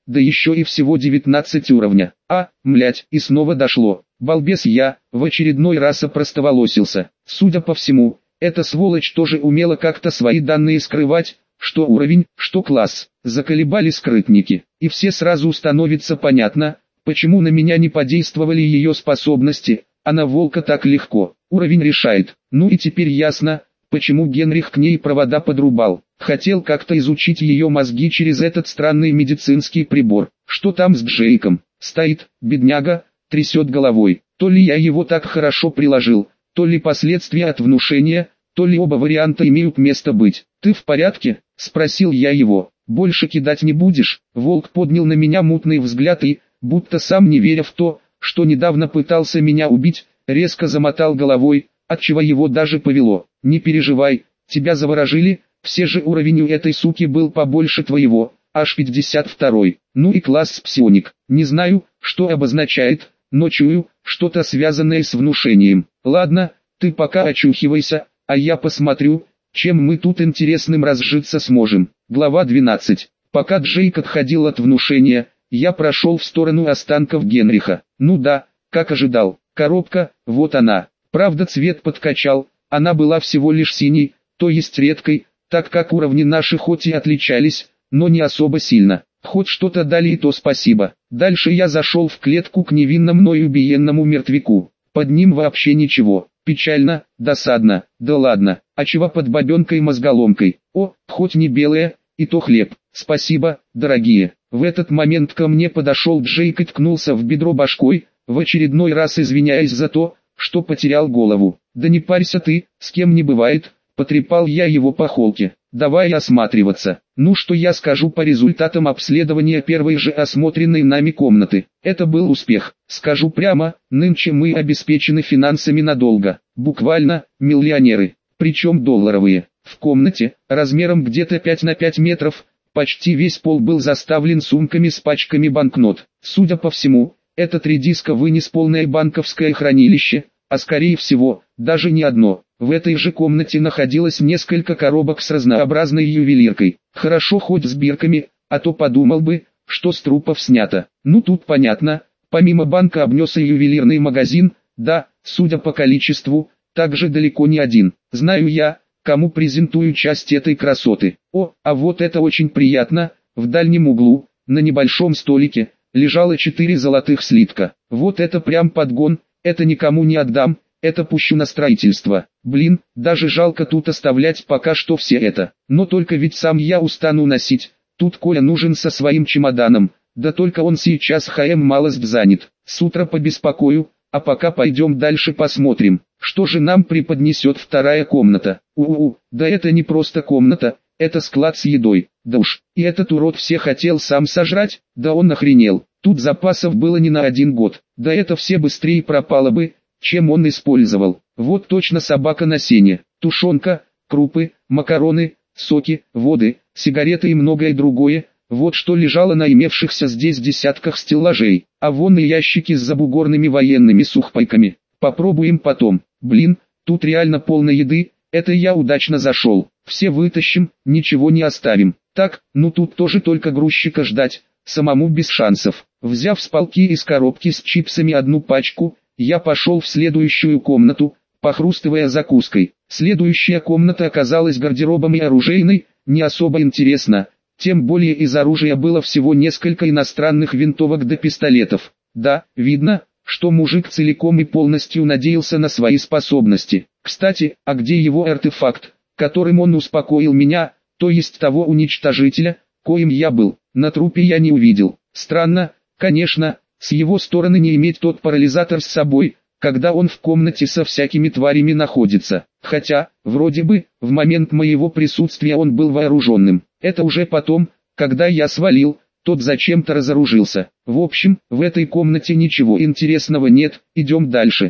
да еще и всего 19 уровня. Млять, и снова дошло. Балбес я, в очередной раз опростоволосился. Судя по всему, эта сволочь тоже умела как-то свои данные скрывать, что уровень, что класс. Заколебали скрытники, и все сразу становится понятно, почему на меня не подействовали ее способности, а на волка так легко. Уровень решает. Ну и теперь ясно, почему Генрих к ней провода подрубал. Хотел как-то изучить ее мозги через этот странный медицинский прибор. Что там с Джейком? Стоит, бедняга, трясет головой. То ли я его так хорошо приложил, то ли последствия от внушения, то ли оба варианта имеют место быть. «Ты в порядке?» – спросил я его. «Больше кидать не будешь?» Волк поднял на меня мутный взгляд и, будто сам не веря в то, что недавно пытался меня убить, резко замотал головой, отчего его даже повело. «Не переживай, тебя заворожили, все же уровень у этой суки был побольше твоего, аж 52-й. Ну и класс псионик. Не знаю, что обозначает, но чую, что-то связанное с внушением. Ладно, ты пока очухивайся, а я посмотрю, чем мы тут интересным разжиться сможем». Глава 12. Пока Джейк отходил от внушения, я прошел в сторону останков Генриха. Ну да, как ожидал, коробка, вот она. Правда цвет подкачал, она была всего лишь синей, то есть редкой, так как уровни наши хоть и отличались, но не особо сильно. Хоть что-то дали и то спасибо. Дальше я зашел в клетку к невинно мной убиенному мертвяку. Под ним вообще ничего. Печально, досадно, да ладно, а чего под бабенкой-мозголомкой? Хоть не белая, и то хлеб. Спасибо, дорогие. В этот момент ко мне подошел Джейк и ткнулся в бедро башкой, в очередной раз извиняясь за то, что потерял голову. «Да не парься ты, с кем не бывает», — потрепал я его по холке. «Давай осматриваться». Ну что я скажу по результатам обследования первой же осмотренной нами комнаты? Это был успех. Скажу прямо, нынче мы обеспечены финансами надолго. Буквально, миллионеры. Причем долларовые. В комнате, размером где-то 5 на 5 метров, почти весь пол был заставлен сумками с пачками банкнот. Судя по всему, этот редиска вынес полное банковское хранилище, а скорее всего, даже не одно. В этой же комнате находилось несколько коробок с разнообразной ювелиркой. Хорошо хоть с бирками, а то подумал бы, что с трупов снято. Ну тут понятно, помимо банка обнес и ювелирный магазин, да, судя по количеству, также далеко не один. Знаю я, кому презентую часть этой красоты. А вот это очень приятно, в дальнем углу, на небольшом столике, лежало 4 золотых слитка. Вот это прям подгон, это никому не отдам. Это пущу на строительство. Блин, даже жалко тут оставлять пока что все это. Но только ведь сам я устану носить. Тут Коля нужен со своим чемоданом. Да только он сейчас малость занят. С утра побеспокою, а пока пойдем дальше посмотрим, что же нам преподнесет вторая комната. Да это не просто комната, это склад с едой. Да уж, и этот урод все хотел сам сожрать, да он охренел. Тут запасов было не на 1 год. Да это все быстрее пропало бы, чем он использовал. Вот точно собака на сене, тушенка, крупы, макароны, соки, воды, сигареты и многое другое. Вот что лежало на имевшихся здесь десятках стеллажей. А вон и ящики с забугорными военными сухпайками. Попробуем потом. Блин, тут реально полно еды, это я удачно зашел. Все вытащим, ничего не оставим. Так, ну тут тоже только грузчика ждать, самому без шансов. Взяв с полки из коробки с чипсами 1 пачку, я пошел в следующую комнату, похрустывая закуской. Следующая комната оказалась гардеробом и оружейной, не особо интересно, тем более из оружия было всего несколько иностранных винтовок до пистолетов. Да, видно, что мужик целиком и полностью надеялся на свои способности. Кстати, а где его артефакт, которым он успокоил меня, то есть того уничтожителя, коим я был? На трупе я не увидел. Странно, конечно, с его стороны не иметь тот парализатор с собой, когда он в комнате со всякими тварями находится. Хотя, вроде бы, в момент моего присутствия он был вооруженным. Это уже потом, когда я свалил, тот зачем-то разоружился. В общем, в этой комнате ничего интересного нет, идем дальше.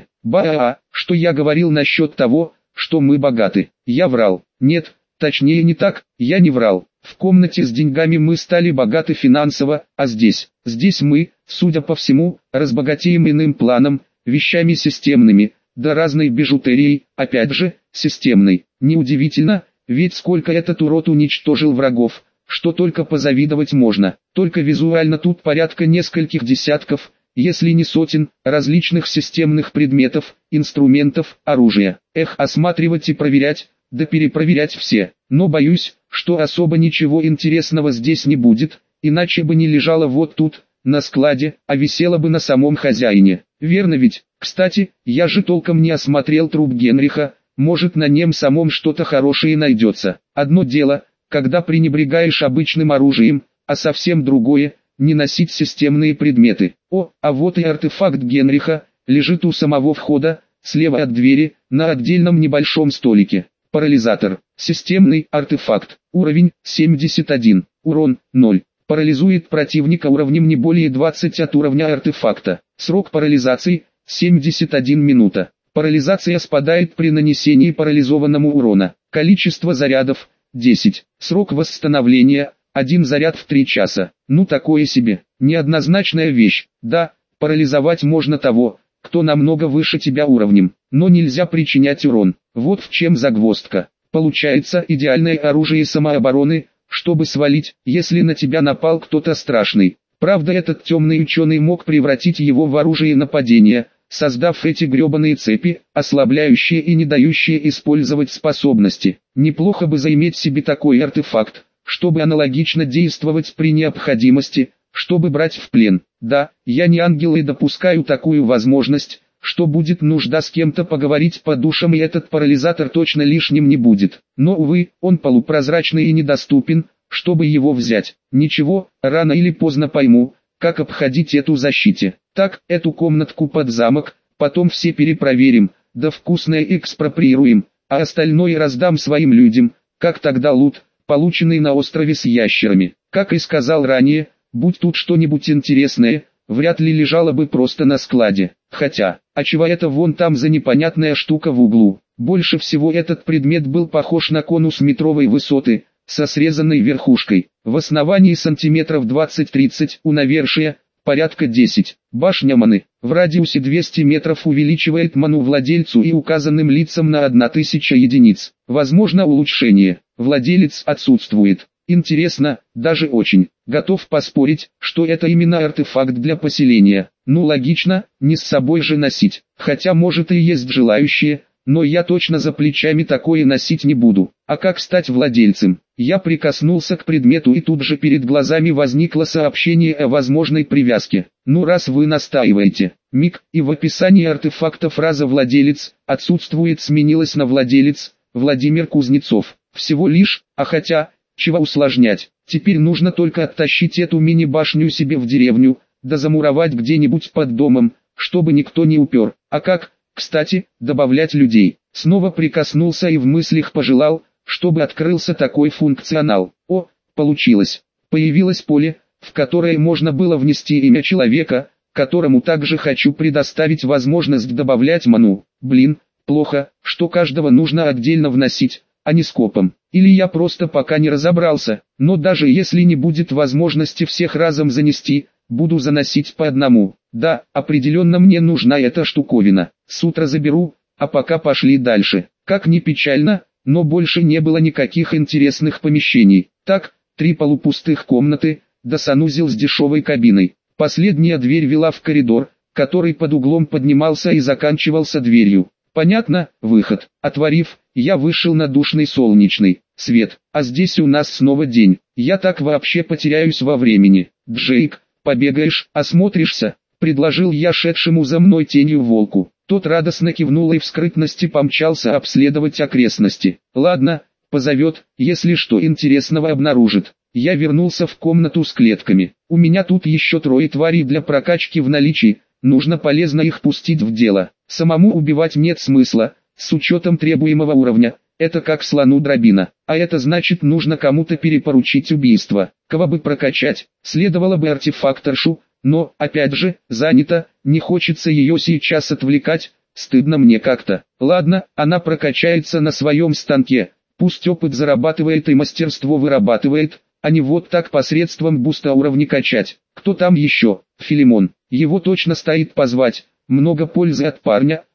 Что я говорил насчет того, что мы богаты? Я врал. Нет, точнее не так, я не врал. В комнате с деньгами мы стали богаты финансово, а здесь мы, судя по всему, разбогатеем иным планом, вещами системными, да разной бижутерией, опять же, системной. Неудивительно, ведь сколько этот урод уничтожил врагов, что только позавидовать можно. Только визуально тут порядка нескольких десятков, если не сотен, различных системных предметов, инструментов, оружия. Осматривать и проверять, да перепроверять все. Но боюсь, что особо ничего интересного здесь не будет, иначе бы не лежало вот тут, на складе, а висело бы на самом хозяине. Верно ведь? Кстати, я же толком не осмотрел труп Генриха, может на нем самом что-то хорошее найдется. Одно дело, когда пренебрегаешь обычным оружием, а совсем другое, не носить системные предметы. А вот и артефакт Генриха, лежит у самого входа, слева от двери, на отдельном небольшом столике. Парализатор. Системный артефакт. Уровень 71. Урон 0. Парализует противника уровнем не более 20 от уровня артефакта. Срок парализации 71 минута. Парализация спадает при нанесении парализованному урона. Количество зарядов 10. Срок восстановления 1 заряд в 3 часа. Ну такое себе. Неоднозначная вещь. Да, парализовать можно того, кто намного выше тебя уровнем, но нельзя причинять урон. Вот в чем загвоздка. Получается идеальное оружие самообороны, чтобы свалить, если на тебя напал кто-то страшный. Правда, этот темный ученый мог превратить его в оружие нападения, создав эти гребаные цепи, ослабляющие и не дающие использовать способности. Неплохо бы заиметь себе такой артефакт, чтобы аналогично действовать при необходимости, чтобы брать в плен. Да, я не ангел и допускаю такую возможность, что будет нужда с кем-то поговорить по душам, и этот парализатор точно лишним не будет. Но увы, он полупрозрачный и недоступен, чтобы его взять. Ничего, рано или поздно пойму, как обходить эту защиту. Так, эту комнатку под замок, потом все перепроверим, да вкусное экспроприируем, а остальное раздам своим людям, как тогда лут, полученный на острове с ящерами. Как и сказал ранее, будь тут что-нибудь интересное, вряд ли лежало бы просто на складе. Хотя, а чего это вон там за непонятная штука в углу? Больше всего этот предмет был похож на конус метровой высоты, со срезанной верхушкой. В основании сантиметров 20-30, у навершия, порядка 10. Башня маны, в радиусе 200 метров увеличивает ману владельцу и указанным лицам на 1000 единиц. Возможно улучшение. Владелец отсутствует. Интересно, даже очень. Готов поспорить, что это именно артефакт для поселения. Ну логично, не с собой же носить. Хотя может и есть желающие, но я точно за плечами такое носить не буду. А как стать владельцем? Я прикоснулся к предмету, и тут же перед глазами возникло сообщение о возможной привязке. Ну раз вы настаиваете. Миг, и в описании артефакта фраза «владелец» отсутствует, сменилась на «владелец» Владимир Кузнецов. Всего лишь, а хотя, чего усложнять. Теперь нужно только оттащить эту мини-башню себе в деревню, да замуровать где-нибудь под домом, чтобы никто не упер. А как, кстати, добавлять людей? Снова прикоснулся и в мыслях пожелал, чтобы открылся такой функционал. Получилось. Появилось поле, в которое можно было внести имя человека, которому также хочу предоставить возможность добавлять ману. Блин, плохо, что каждого нужно отдельно вносить, а не скопом. Или я просто пока не разобрался, но даже если не будет возможности всех разом занести, буду заносить по одному. Да, определенно мне нужна эта штуковина. С утра заберу, а пока пошли дальше. Как ни печально, но больше не было никаких интересных помещений. Так, 3 полупустых комнаты, да санузел с дешевой кабиной. Последняя дверь вела в коридор, который под углом поднимался и заканчивался дверью. Понятно, выход. Отворив, я вышел на душный солнечный свет. А здесь у нас снова день. Я так вообще потеряюсь во времени. Джейк, побегаешь, осмотришься? Предложил я шедшему за мной тенью волку. Тот радостно кивнул и в скрытности помчался обследовать окрестности. Ладно, позовет, если что интересного обнаружит. Я вернулся в комнату с клетками. У меня тут еще 3 тварей для прокачки в наличии, нужно полезно их пустить в дело. Самому убивать нет смысла, с учетом требуемого уровня, это как слону дробина. А это значит, нужно кому-то перепоручить убийство. Кого бы прокачать, следовало бы артефакторшу, но, опять же, занято, не хочется ее сейчас отвлекать, стыдно мне как-то. Ладно, она прокачается на своем станке, пусть опыт зарабатывает и мастерство вырабатывает, а не вот так посредством буста уровня качать. Кто там еще? Филимон. Его точно стоит позвать, много пользы от парня,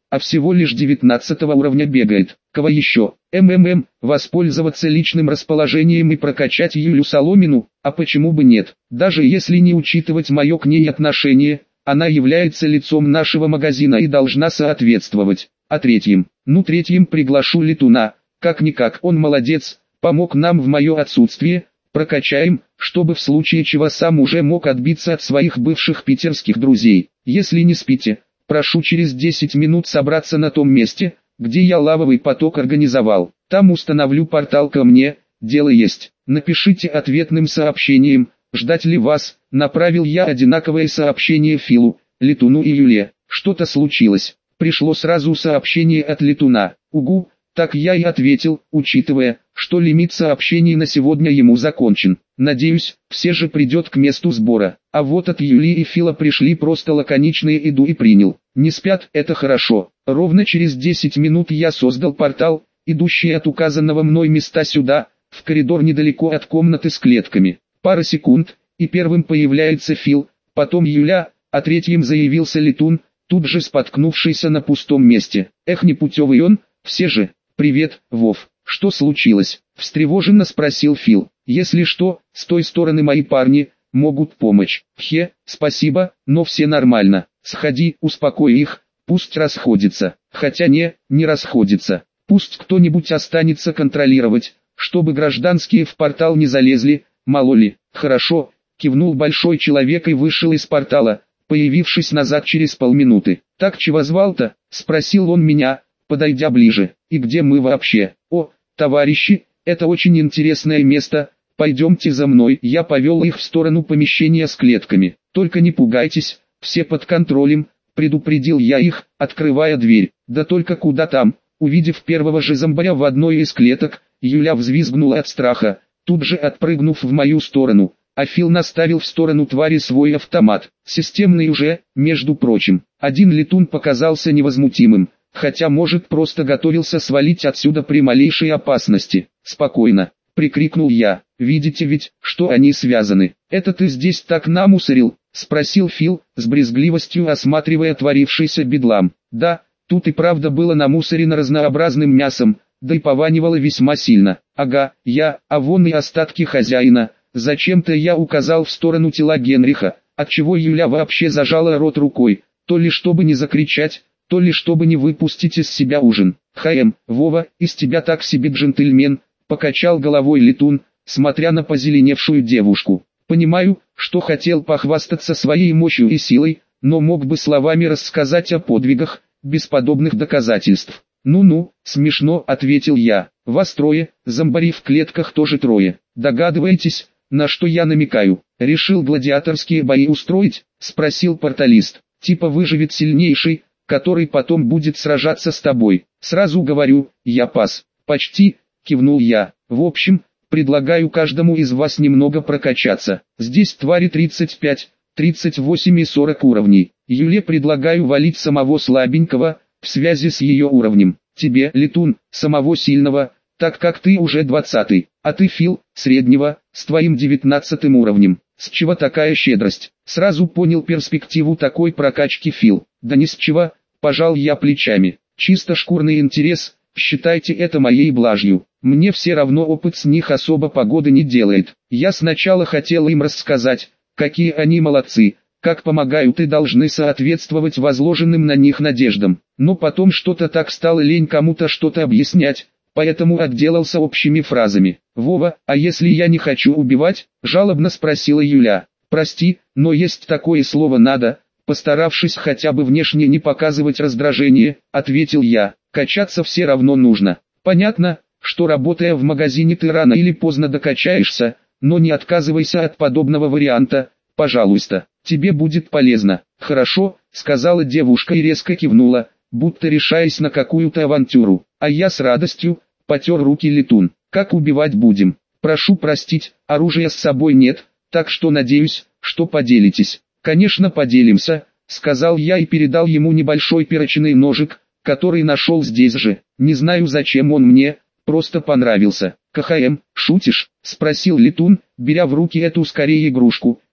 а всего лишь 19 уровня бегает. Кого еще? Воспользоваться личным расположением и прокачать Юлю Соломину, а почему бы нет? Даже если не учитывать мое к ней отношение, она является лицом нашего магазина и должна соответствовать. А третьим приглашу Летуна, как-никак он молодец, помог нам в мое отсутствие, прокачаем, чтобы в случае чего сам уже мог отбиться от своих бывших питерских друзей. Если не спите, прошу через 10 минут собраться на том месте, где я лавовый поток организовал. Там установлю портал ко мне, дело есть. Напишите ответным сообщением, ждать ли вас. Направил я одинаковое сообщение Филу, Летуну и Юле. Что-то случилось. Пришло сразу сообщение от Летуна. Угу, так я и ответил, учитывая, что лимит сообщений на сегодня ему закончен. Надеюсь, все же придет к месту сбора. А вот от Юли и Фила пришли просто лаконичные «иду» и принял. Не спят, это хорошо. Ровно через 10 минут я создал портал, идущий от указанного мной места сюда, в коридор недалеко от комнаты с клетками. Пара секунд, и первым появляется Фил, потом Юля, а третьим заявился Летун, тут же споткнувшийся на пустом месте. Эх, непутевый он, все же. «Привет, Вов, что случилось?» – встревоженно спросил Фил. «Если что, с той стороны мои парни могут помочь». Спасибо, но все нормально. Сходи, успокой их, пусть расходятся. Хотя не расходятся. Пусть кто-нибудь останется контролировать, чтобы гражданские в портал не залезли, мало ли». «Хорошо», – кивнул большой человек и вышел из портала, появившись назад через полминуты. «Так чего звал-то?» – спросил он меня, подойдя ближе. «И где мы вообще?» «О, товарищи, это очень интересное место, пойдемте за мной». Я повел их в сторону помещения с клетками. «Только не пугайтесь, все под контролем», предупредил я их, открывая дверь. Да только куда там? Увидев первого же зомбаря в одной из клеток, Юля взвизгнула от страха, тут же отпрыгнув в мою сторону. А Фил наставил в сторону твари свой автомат. Системный уже, между прочим. Один Летун показался невозмутимым, хотя может просто готовился свалить отсюда при малейшей опасности. «Спокойно», — прикрикнул я, — «видите ведь, что они связаны». «Это ты здесь так намусорил?» — спросил Фил, с брезгливостью осматривая творившийся бедлам. «Да, тут и правда было намусорено разнообразным мясом, да и пованивало весьма сильно». «Ага, а вон и остатки хозяина». Зачем-то я указал в сторону тела Генриха, отчего Юля вообще зажала рот рукой, то ли чтобы не закричать, то ли чтобы не выпустить из себя ужин. Вова, из тебя так себе джентльмен, покачал головой Летун, смотря на позеленевшую девушку. Понимаю, что хотел похвастаться своей мощью и силой, но мог бы словами рассказать о подвигах, без подобных доказательств. «Ну-ну, смешно», — ответил я. «Вас трое, зомбари в клетках тоже трое. Догадываетесь, на что я намекаю?» «Решил гладиаторские бои устроить?» — спросил порталист. «Типа выживет сильнейший, который потом будет сражаться с тобой». «Сразу говорю, я пас». «Почти», — кивнул я. «В общем, предлагаю каждому из вас немного прокачаться. Здесь твари 35, 38 и 40 уровней. Юле предлагаю валить самого слабенького, в связи с ее уровнем. Тебе, Летун, самого сильного, так как ты уже 20-й, а ты, Фил, среднего, с твоим 19-м уровнем». «С чего такая щедрость?» Сразу понял перспективу такой прокачки Фил. «Да ни с чего», пожал я плечами. «Чисто шкурный интерес, считайте это моей блажью. Мне все равно опыт с них особо погоды не делает. Я сначала хотел им рассказать, какие они молодцы, как помогают и должны соответствовать возложенным на них надеждам. Но потом что-то так стало лень кому-то что-то объяснять, поэтому отделался общими фразами. «Вова, а если я не хочу убивать?» – жалобно спросила Юля. «Прости, но есть такое слово «надо», постаравшись хотя бы внешне не показывать раздражение, ответил я. «Качаться все равно нужно. Понятно, что работая в магазине ты рано или поздно докачаешься, но не отказывайся от подобного варианта, пожалуйста. Тебе будет полезно». «Хорошо», — сказала девушка и резко кивнула, будто решаясь на какую-то авантюру. «А я с радостью», — потер руки Летун. «Как убивать будем?» «Прошу простить, оружия с собой нет, так что надеюсь, что поделитесь». «Конечно поделимся», — сказал я и передал ему небольшой перочинный ножик, который нашел здесь же. Не знаю зачем он мне, просто понравился. «КХМ, шутишь?» — спросил Летун, беря в руки эту скорее игрушку,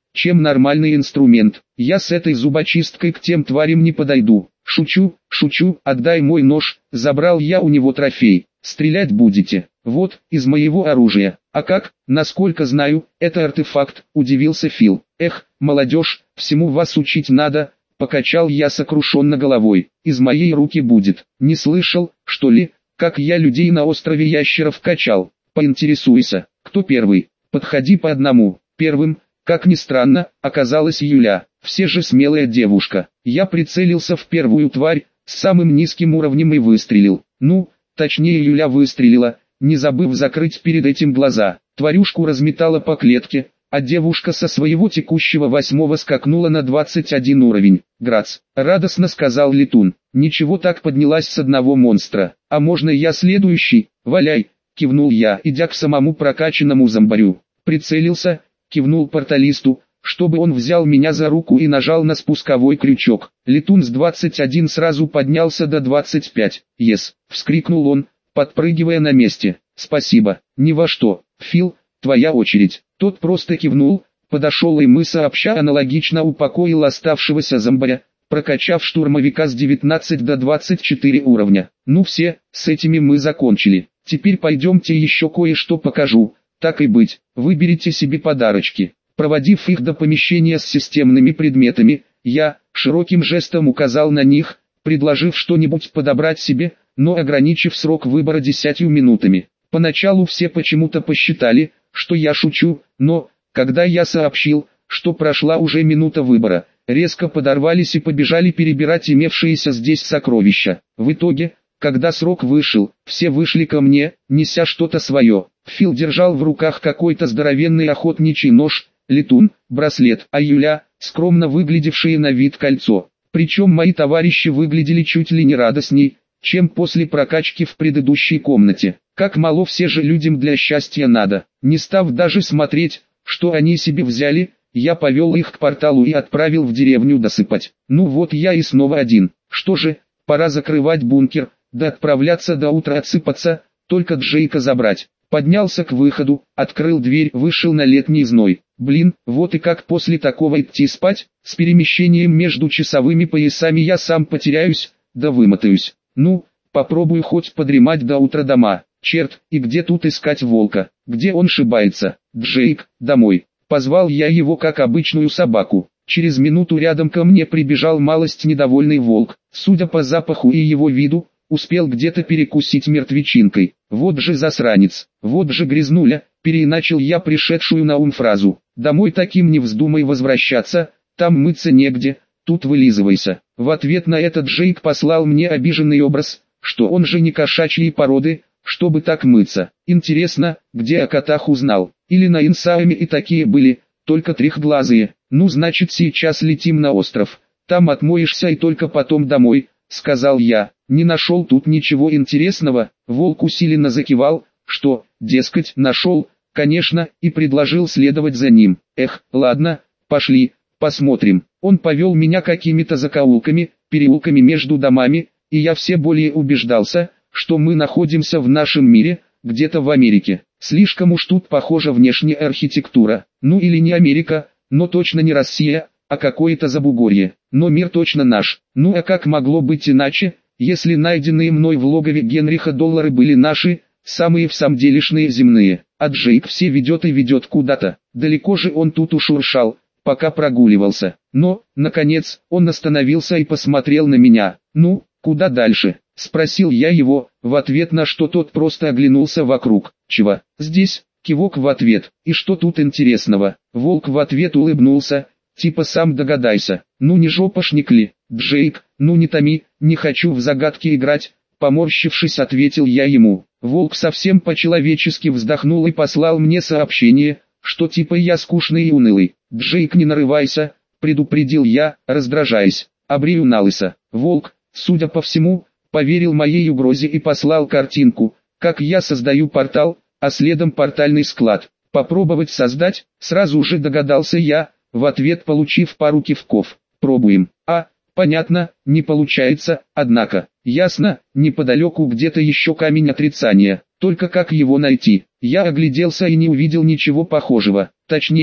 чем нормальный инструмент. Я с этой зубочисткой к тем тварям не подойду. Шучу, шучу, отдай мой нож, забрал я у него трофей. Стрелять будете? Вот, из моего оружия. А как? Насколько знаю, это артефакт, удивился Фил. Эх, молодежь, всему вас учить надо, покачал я сокрушенно головой. Из моей руки будет. Не слышал, что ли, как я людей на острове Ящеров качал? Поинтересуйся, кто первый? Подходи по одному. Первым, как ни странно, оказалась Юля. Все же смелая девушка. Я прицелился в первую тварь, с самым низким уровнем и выстрелил. Ну, точнее Юля выстрелила, не забыв закрыть перед этим глаза. Тварюшку разметала по клетке, а девушка со своего текущего 8-го скакнула на 21 уровень. «Грац», — радостно сказал Летун. «Ничего, так поднялась с одного монстра. А можно я следующий? Валяй», — кивнул я, идя к самому прокачанному зомбарю. Прицелился, кивнул порталисту, чтобы он взял меня за руку и нажал на спусковой крючок. Летун с 21 сразу поднялся до 25. «Ес!» — вскрикнул он, подпрыгивая на месте. «Спасибо, ни во что. Фил, твоя очередь». Тот просто кивнул, подошел, и мы сообща аналогично упокоил оставшегося зомбаря, прокачав штурмовика с 19 до 24 уровня. Ну все, с этими мы закончили. Теперь пойдемте еще кое-что покажу. Так и быть, выберите себе подарочки. Проводив их до помещения с системными предметами, я широким жестом указал на них, предложив что-нибудь подобрать себе, но ограничив срок выбора 10 минутами. Поначалу все почему-то посчитали, что я шучу, но, когда я сообщил, что прошла уже минута выбора, резко подорвались и побежали перебирать имевшиеся здесь сокровища. В итоге, когда срок вышел, все вышли ко мне, неся что-то свое. Фил держал в руках какой-то здоровенный охотничий нож, Летун — браслет, а Юля — скромно выглядевшее на вид кольцо. Причем мои товарищи выглядели чуть ли не радостней, чем после прокачки в предыдущей комнате. Как мало все же людям для счастья надо. Не став даже смотреть, что они себе взяли, я повел их к порталу и отправил в деревню досыпать. Ну вот я и снова один. Что же, пора закрывать бункер, да отправляться до утра отсыпаться, только Джейка забрать. Поднялся к выходу, открыл дверь, вышел на летний зной. Блин, вот и как после такого идти спать? С перемещением между часовыми поясами я сам потеряюсь, да вымотаюсь. Ну, попробую хоть подремать до утра дома. Черт, и где тут искать волка? Где он шибается? Джейк, домой. Позвал я его как обычную собаку. Через минуту рядом ко мне прибежал малость недовольный волк. Судя по запаху и его виду, успел где-то перекусить мертвечинкой. Вот же засранец, вот же грязнуля, переиначил я пришедшую на ум фразу. Домой таким не вздумай возвращаться, там мыться негде, тут вылизывайся. В ответ на это Джейк послал мне обиженный образ, что он же не кошачьей породы, чтобы так мыться. Интересно, где о котах узнал? Или на инсайме и такие были, только трехглазые. Ну значит сейчас летим на остров, там отмоешься и только потом домой, сказал я. Не нашел тут ничего интересного. Волк усиленно закивал, что, дескать, нашел, конечно, и предложил следовать за ним. Эх, ладно, пошли, посмотрим. Он повел меня какими-то закоулками, переулками между домами, и я все более убеждался, что мы находимся в нашем мире, где-то в Америке. Слишком уж тут похожа внешняя архитектура. Ну или не Америка, но точно не Россия, а какое-то Забугорье. Но мир точно наш. Ну а как могло быть иначе, если найденные мной в логове Генриха доллары были наши, самые всамделишные земные? А Джейк все ведет и ведет куда-то. Далеко же он тут ушуршал, пока прогуливался. Но, наконец, он остановился и посмотрел на меня. «Ну, куда дальше?» — спросил я его, в ответ на что тот просто оглянулся вокруг. «Чего? Здесь?» — кивок в ответ. «И что тут интересного?» Волк в ответ улыбнулся, типа сам догадайся. «Ну не жопошник ли, Джейк, ну не томи, не хочу в загадки играть», — поморщившись ответил я ему. Волк совсем по-человечески вздохнул и послал мне сообщение, что типа я скучный и унылый. «Джейк, не нарывайся», — предупредил я, раздражаясь. «Обрию на лысо». Волк, судя по всему, поверил моей угрозе и послал картинку, как я создаю портал, а следом портальный склад. Попробовать создать, сразу же догадался я, в ответ получив пару кивков. «Пробуем». «А, понятно, не получается, однако». «Ясно, неподалеку где-то еще камень отрицания, только как его найти?» Я огляделся и не увидел ничего похожего. Точнее,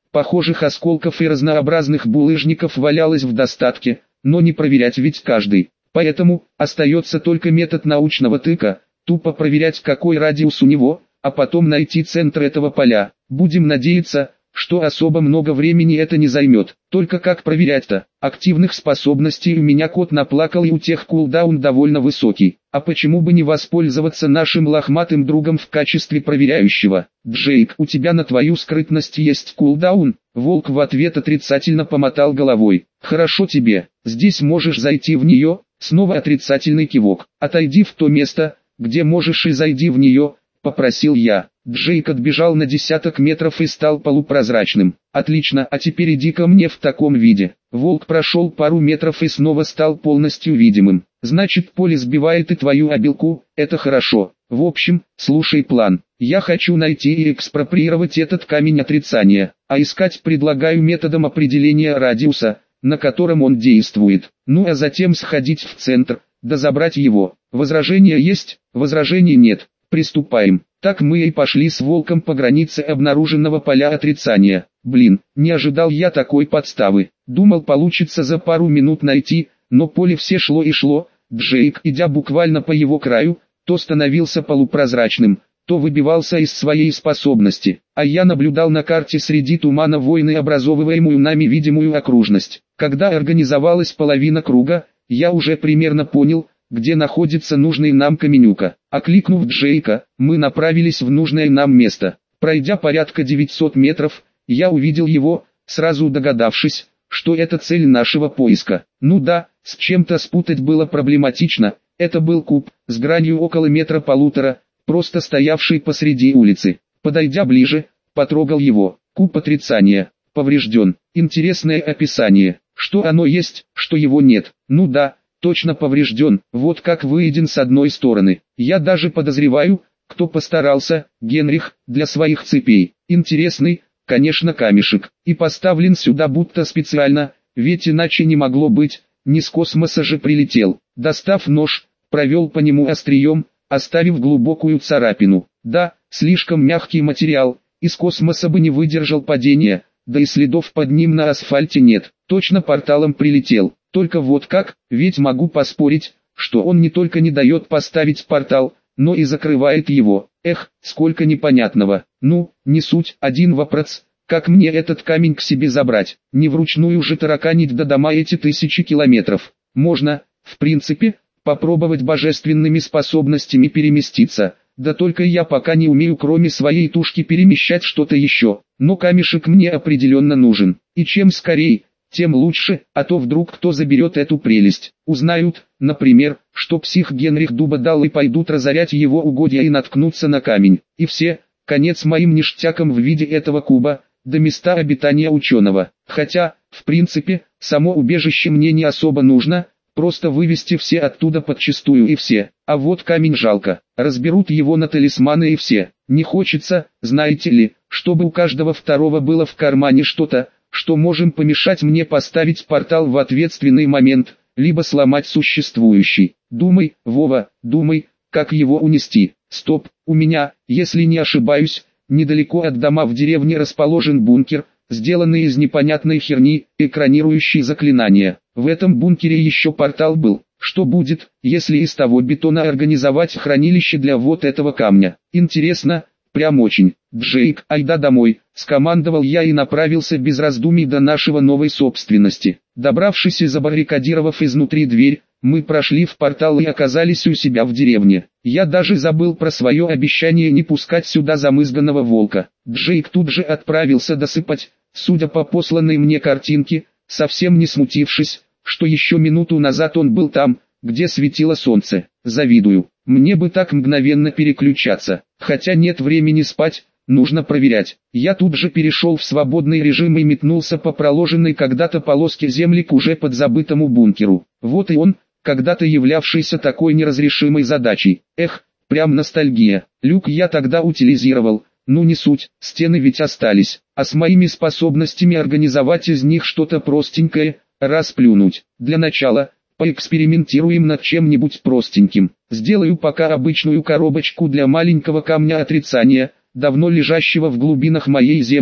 Похожих осколков и разнообразных булыжников валялось в достатке, но не проверять ведь каждый. Поэтому остается только метод научного тыка, тупо проверять, какой радиус у него, а потом найти центр этого поля. Будем надеяться, что особо много времени это не займет. Только как проверять-то? Активных способностей у меня кот наплакал, и у тех кулдаун довольно высокий. А почему бы не воспользоваться нашим лохматым другом в качестве проверяющего? Джейк, у тебя на твою скрытность есть кулдаун? Волк в ответ отрицательно помотал головой. Хорошо тебе, здесь можешь зайти в нее. Снова отрицательный кивок. Отойди в то место, где можешь, и зайди в нее, попросил я. Джейк отбежал на десяток метров и стал полупрозрачным. Отлично, а теперь иди ко мне в таком виде. Волк прошел пару метров и снова стал полностью видимым. Значит, поле сбивает и твою обилку, это хорошо. В общем, слушай план. Я хочу найти и экспроприировать этот камень отрицания, а искать предлагаю методом определения радиуса, на котором он действует. Ну а затем сходить в центр, да забрать его. Возражения есть? Возражений нет. Приступаем. Так мы и пошли с волком по границе обнаруженного поля отрицания. Блин, не ожидал я такой подставы. Думал, получится за пару минут найти, но поле все шло и шло. Джейк, идя буквально по его краю, то становился полупрозрачным, то выбивался из своей способности. А я наблюдал на карте среди тумана войны образовываемую нами видимую окружность. Когда организовалась половина круга, я уже примерно понял, где находится нужный нам каменюка. Окликнув Джейка, мы направились в нужное нам место. Пройдя порядка 900 метров, я увидел его, сразу догадавшись, что это цель нашего поиска. Ну да, с чем-то спутать было проблематично. Это был куб, с гранью около метра полутора, просто стоявший посреди улицы. Подойдя ближе, потрогал его. Куб отрицания. Поврежден. Интересное описание. Что оно есть, что его нет. Ну да, точно поврежден. Вот как выеден с одной стороны. Я даже подозреваю, кто постарался, Генрих, для своих цепей. Интересный, конечно, камешек. И поставлен сюда будто специально, ведь иначе не могло быть, не с космоса же прилетел. Достав нож, провел по нему острием, оставив глубокую царапину. Да, слишком мягкий материал, из космоса бы не выдержал падения, да и следов под ним на асфальте нет. Точно порталом прилетел. Только вот как, ведь могу поспорить, что он не только не дает поставить портал, но и закрывает его. Эх, сколько непонятного. Ну, не суть, один вопрос. Как мне этот камень к себе забрать? Не вручную же тараканить до дома эти 1000 километров. Можно, в принципе, попробовать божественными способностями переместиться. Да только я пока не умею кроме своей тушки перемещать что-то еще. Но камешек мне определенно нужен. И чем скорее, тем лучше, а то вдруг кто заберет эту прелесть. Узнают, например, что псих Генрих дуба дал, и пойдут разорять его угодья и наткнутся на камень. И все, конец моим ништякам в виде этого куба, до места обитания ученого. Хотя, в принципе, само убежище мне не особо нужно, просто вывести все оттуда подчистую и все. А вот камень жалко, разберут его на талисманы и все. Не хочется, знаете ли, чтобы у каждого второго было в кармане что-то, что можем помешать мне поставить портал в ответственный момент, либо сломать существующий. Думай, Вова, думай, как его унести. Стоп, у меня, если не ошибаюсь, недалеко от дома в деревне расположен бункер, сделанный из непонятной херни, экранирующий заклинания. В этом бункере еще портал был. Что будет, если из того бетона организовать хранилище для вот этого камня? Интересно, прям очень. Джейк, айда домой, скомандовал я и направился без раздумий до нашего новой собственности. Добравшись и забаррикадировав изнутри дверь, мы прошли в портал и оказались у себя в деревне. Я даже забыл про свое обещание не пускать сюда замызганного волка. Джейк тут же отправился досыпать, судя по посланной мне картинке, совсем не смутившись, что еще минуту назад он был там, где светило солнце. Завидую, мне бы так мгновенно переключаться, хотя нет времени спать, нужно проверять. Я тут же перешел в свободный режим и метнулся по проложенной когда-то полоске земли к уже подзабытому бункеру. Вот и он, когда-то являвшийся такой неразрешимой задачей. Эх, прям ностальгия. Люк я тогда утилизировал, ну не суть, стены ведь остались, а с моими способностями организовать из них что-то простенькое, расплюнуть. Для начала, поэкспериментируем над чем-нибудь простеньким. Сделаю пока обычную коробочку для маленького камня отрицания, давно лежащего в глубинах моей земли,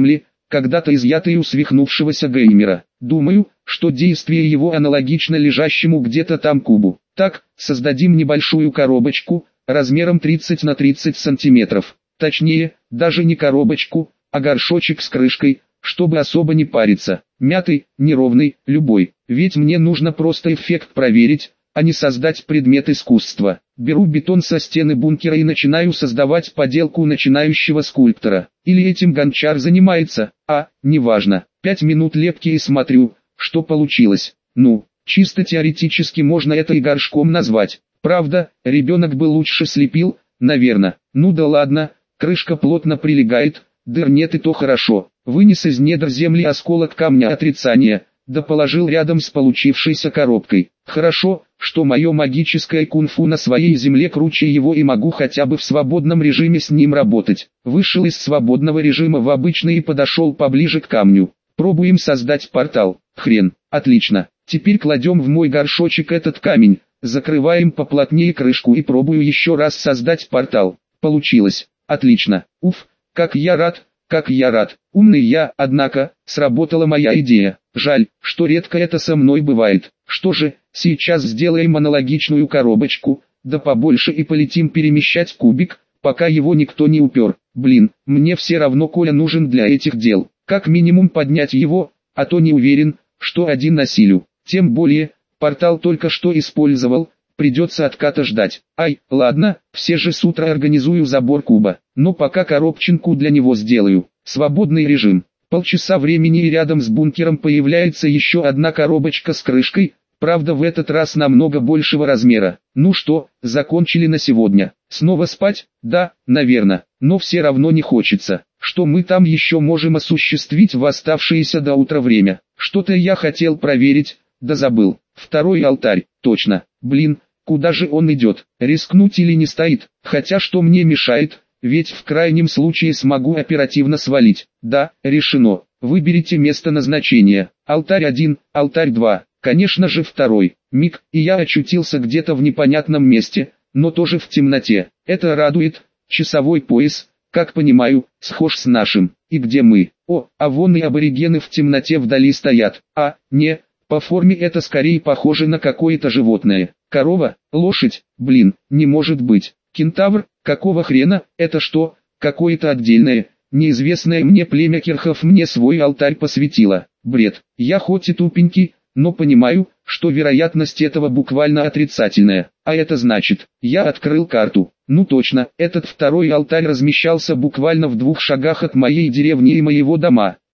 когда-то изъятый у свихнувшегося геймера. Думаю, что действие его аналогично лежащему где-то там кубу. Так, создадим небольшую коробочку, размером 30 на 30 сантиметров. Точнее, даже не коробочку, а горшочек с крышкой, чтобы особо не париться. Мятый, неровный, любой. Ведь мне нужно просто эффект проверить, а не создать предмет искусства. Беру бетон со стены бункера и начинаю создавать поделку начинающего скульптора. Или этим Гончар занимается, неважно. 5 минут лепки и смотрю, что получилось. Ну, чисто теоретически можно это и горшком назвать. Правда, ребенок бы лучше слепил, наверное. Ну да ладно, крышка плотно прилегает, дыр нет и то хорошо. Вынес из недр земли осколок камня отрицания, да положил рядом с получившейся коробкой. Хорошо, что мое магическое кунг-фу на своей земле круче его и могу хотя бы в свободном режиме с ним работать. Вышел из свободного режима в обычный и подошел поближе к камню. Пробуем создать портал. Хрен, отлично. Теперь кладем в мой горшочек этот камень, закрываем поплотнее крышку и пробую еще раз создать портал. Получилось. Отлично. Уф, как я рад. Как я рад, умный я, однако, сработала моя идея. Жаль, что редко это со мной бывает. Что же, сейчас сделаем аналогичную коробочку, да побольше и полетим перемещать кубик, пока его никто не упер. Блин, мне все равно Коля нужен для этих дел. Как минимум поднять его, а то не уверен, что один насилю. Тем более, портал только что использовал. Придется отката ждать. Ай, ладно, все же с утра организую забор куба. Но пока коробчинку для него сделаю. Свободный режим. Полчаса времени и рядом с бункером появляется еще одна коробочка с крышкой. Правда в этот раз намного большего размера. Ну что, закончили на сегодня. Снова спать? Да, наверное. Но все равно не хочется. Что мы там еще можем осуществить в оставшееся до утра время? Что-то я хотел проверить, да забыл. Второй алтарь, точно. Блин. Куда же он идет? Рискнуть или не стоит? Хотя что мне мешает, ведь в крайнем случае смогу оперативно свалить. Да, решено. Выберите место назначения. Алтарь 1, алтарь 2. Конечно же второй. Миг, и я очутился где-то в непонятном месте, но тоже в темноте. Это радует. Часовой пояс, как понимаю, схож с нашим. И где мы? О, а вон и аборигены в темноте вдали стоят. Не, по форме это скорее похоже на какое-то животное. Корова, лошадь, блин, не может быть. Кентавр, какого хрена, это что, какое-то отдельное, неизвестное мне племя кирхов мне свой алтарь посвятило. Бред, я хоть и тупенький, но понимаю, что вероятность этого буквально отрицательная. А это значит, я открыл карту. Ну точно, этот второй алтарь размещался буквально в 2 шагах от моей деревни и моего дома.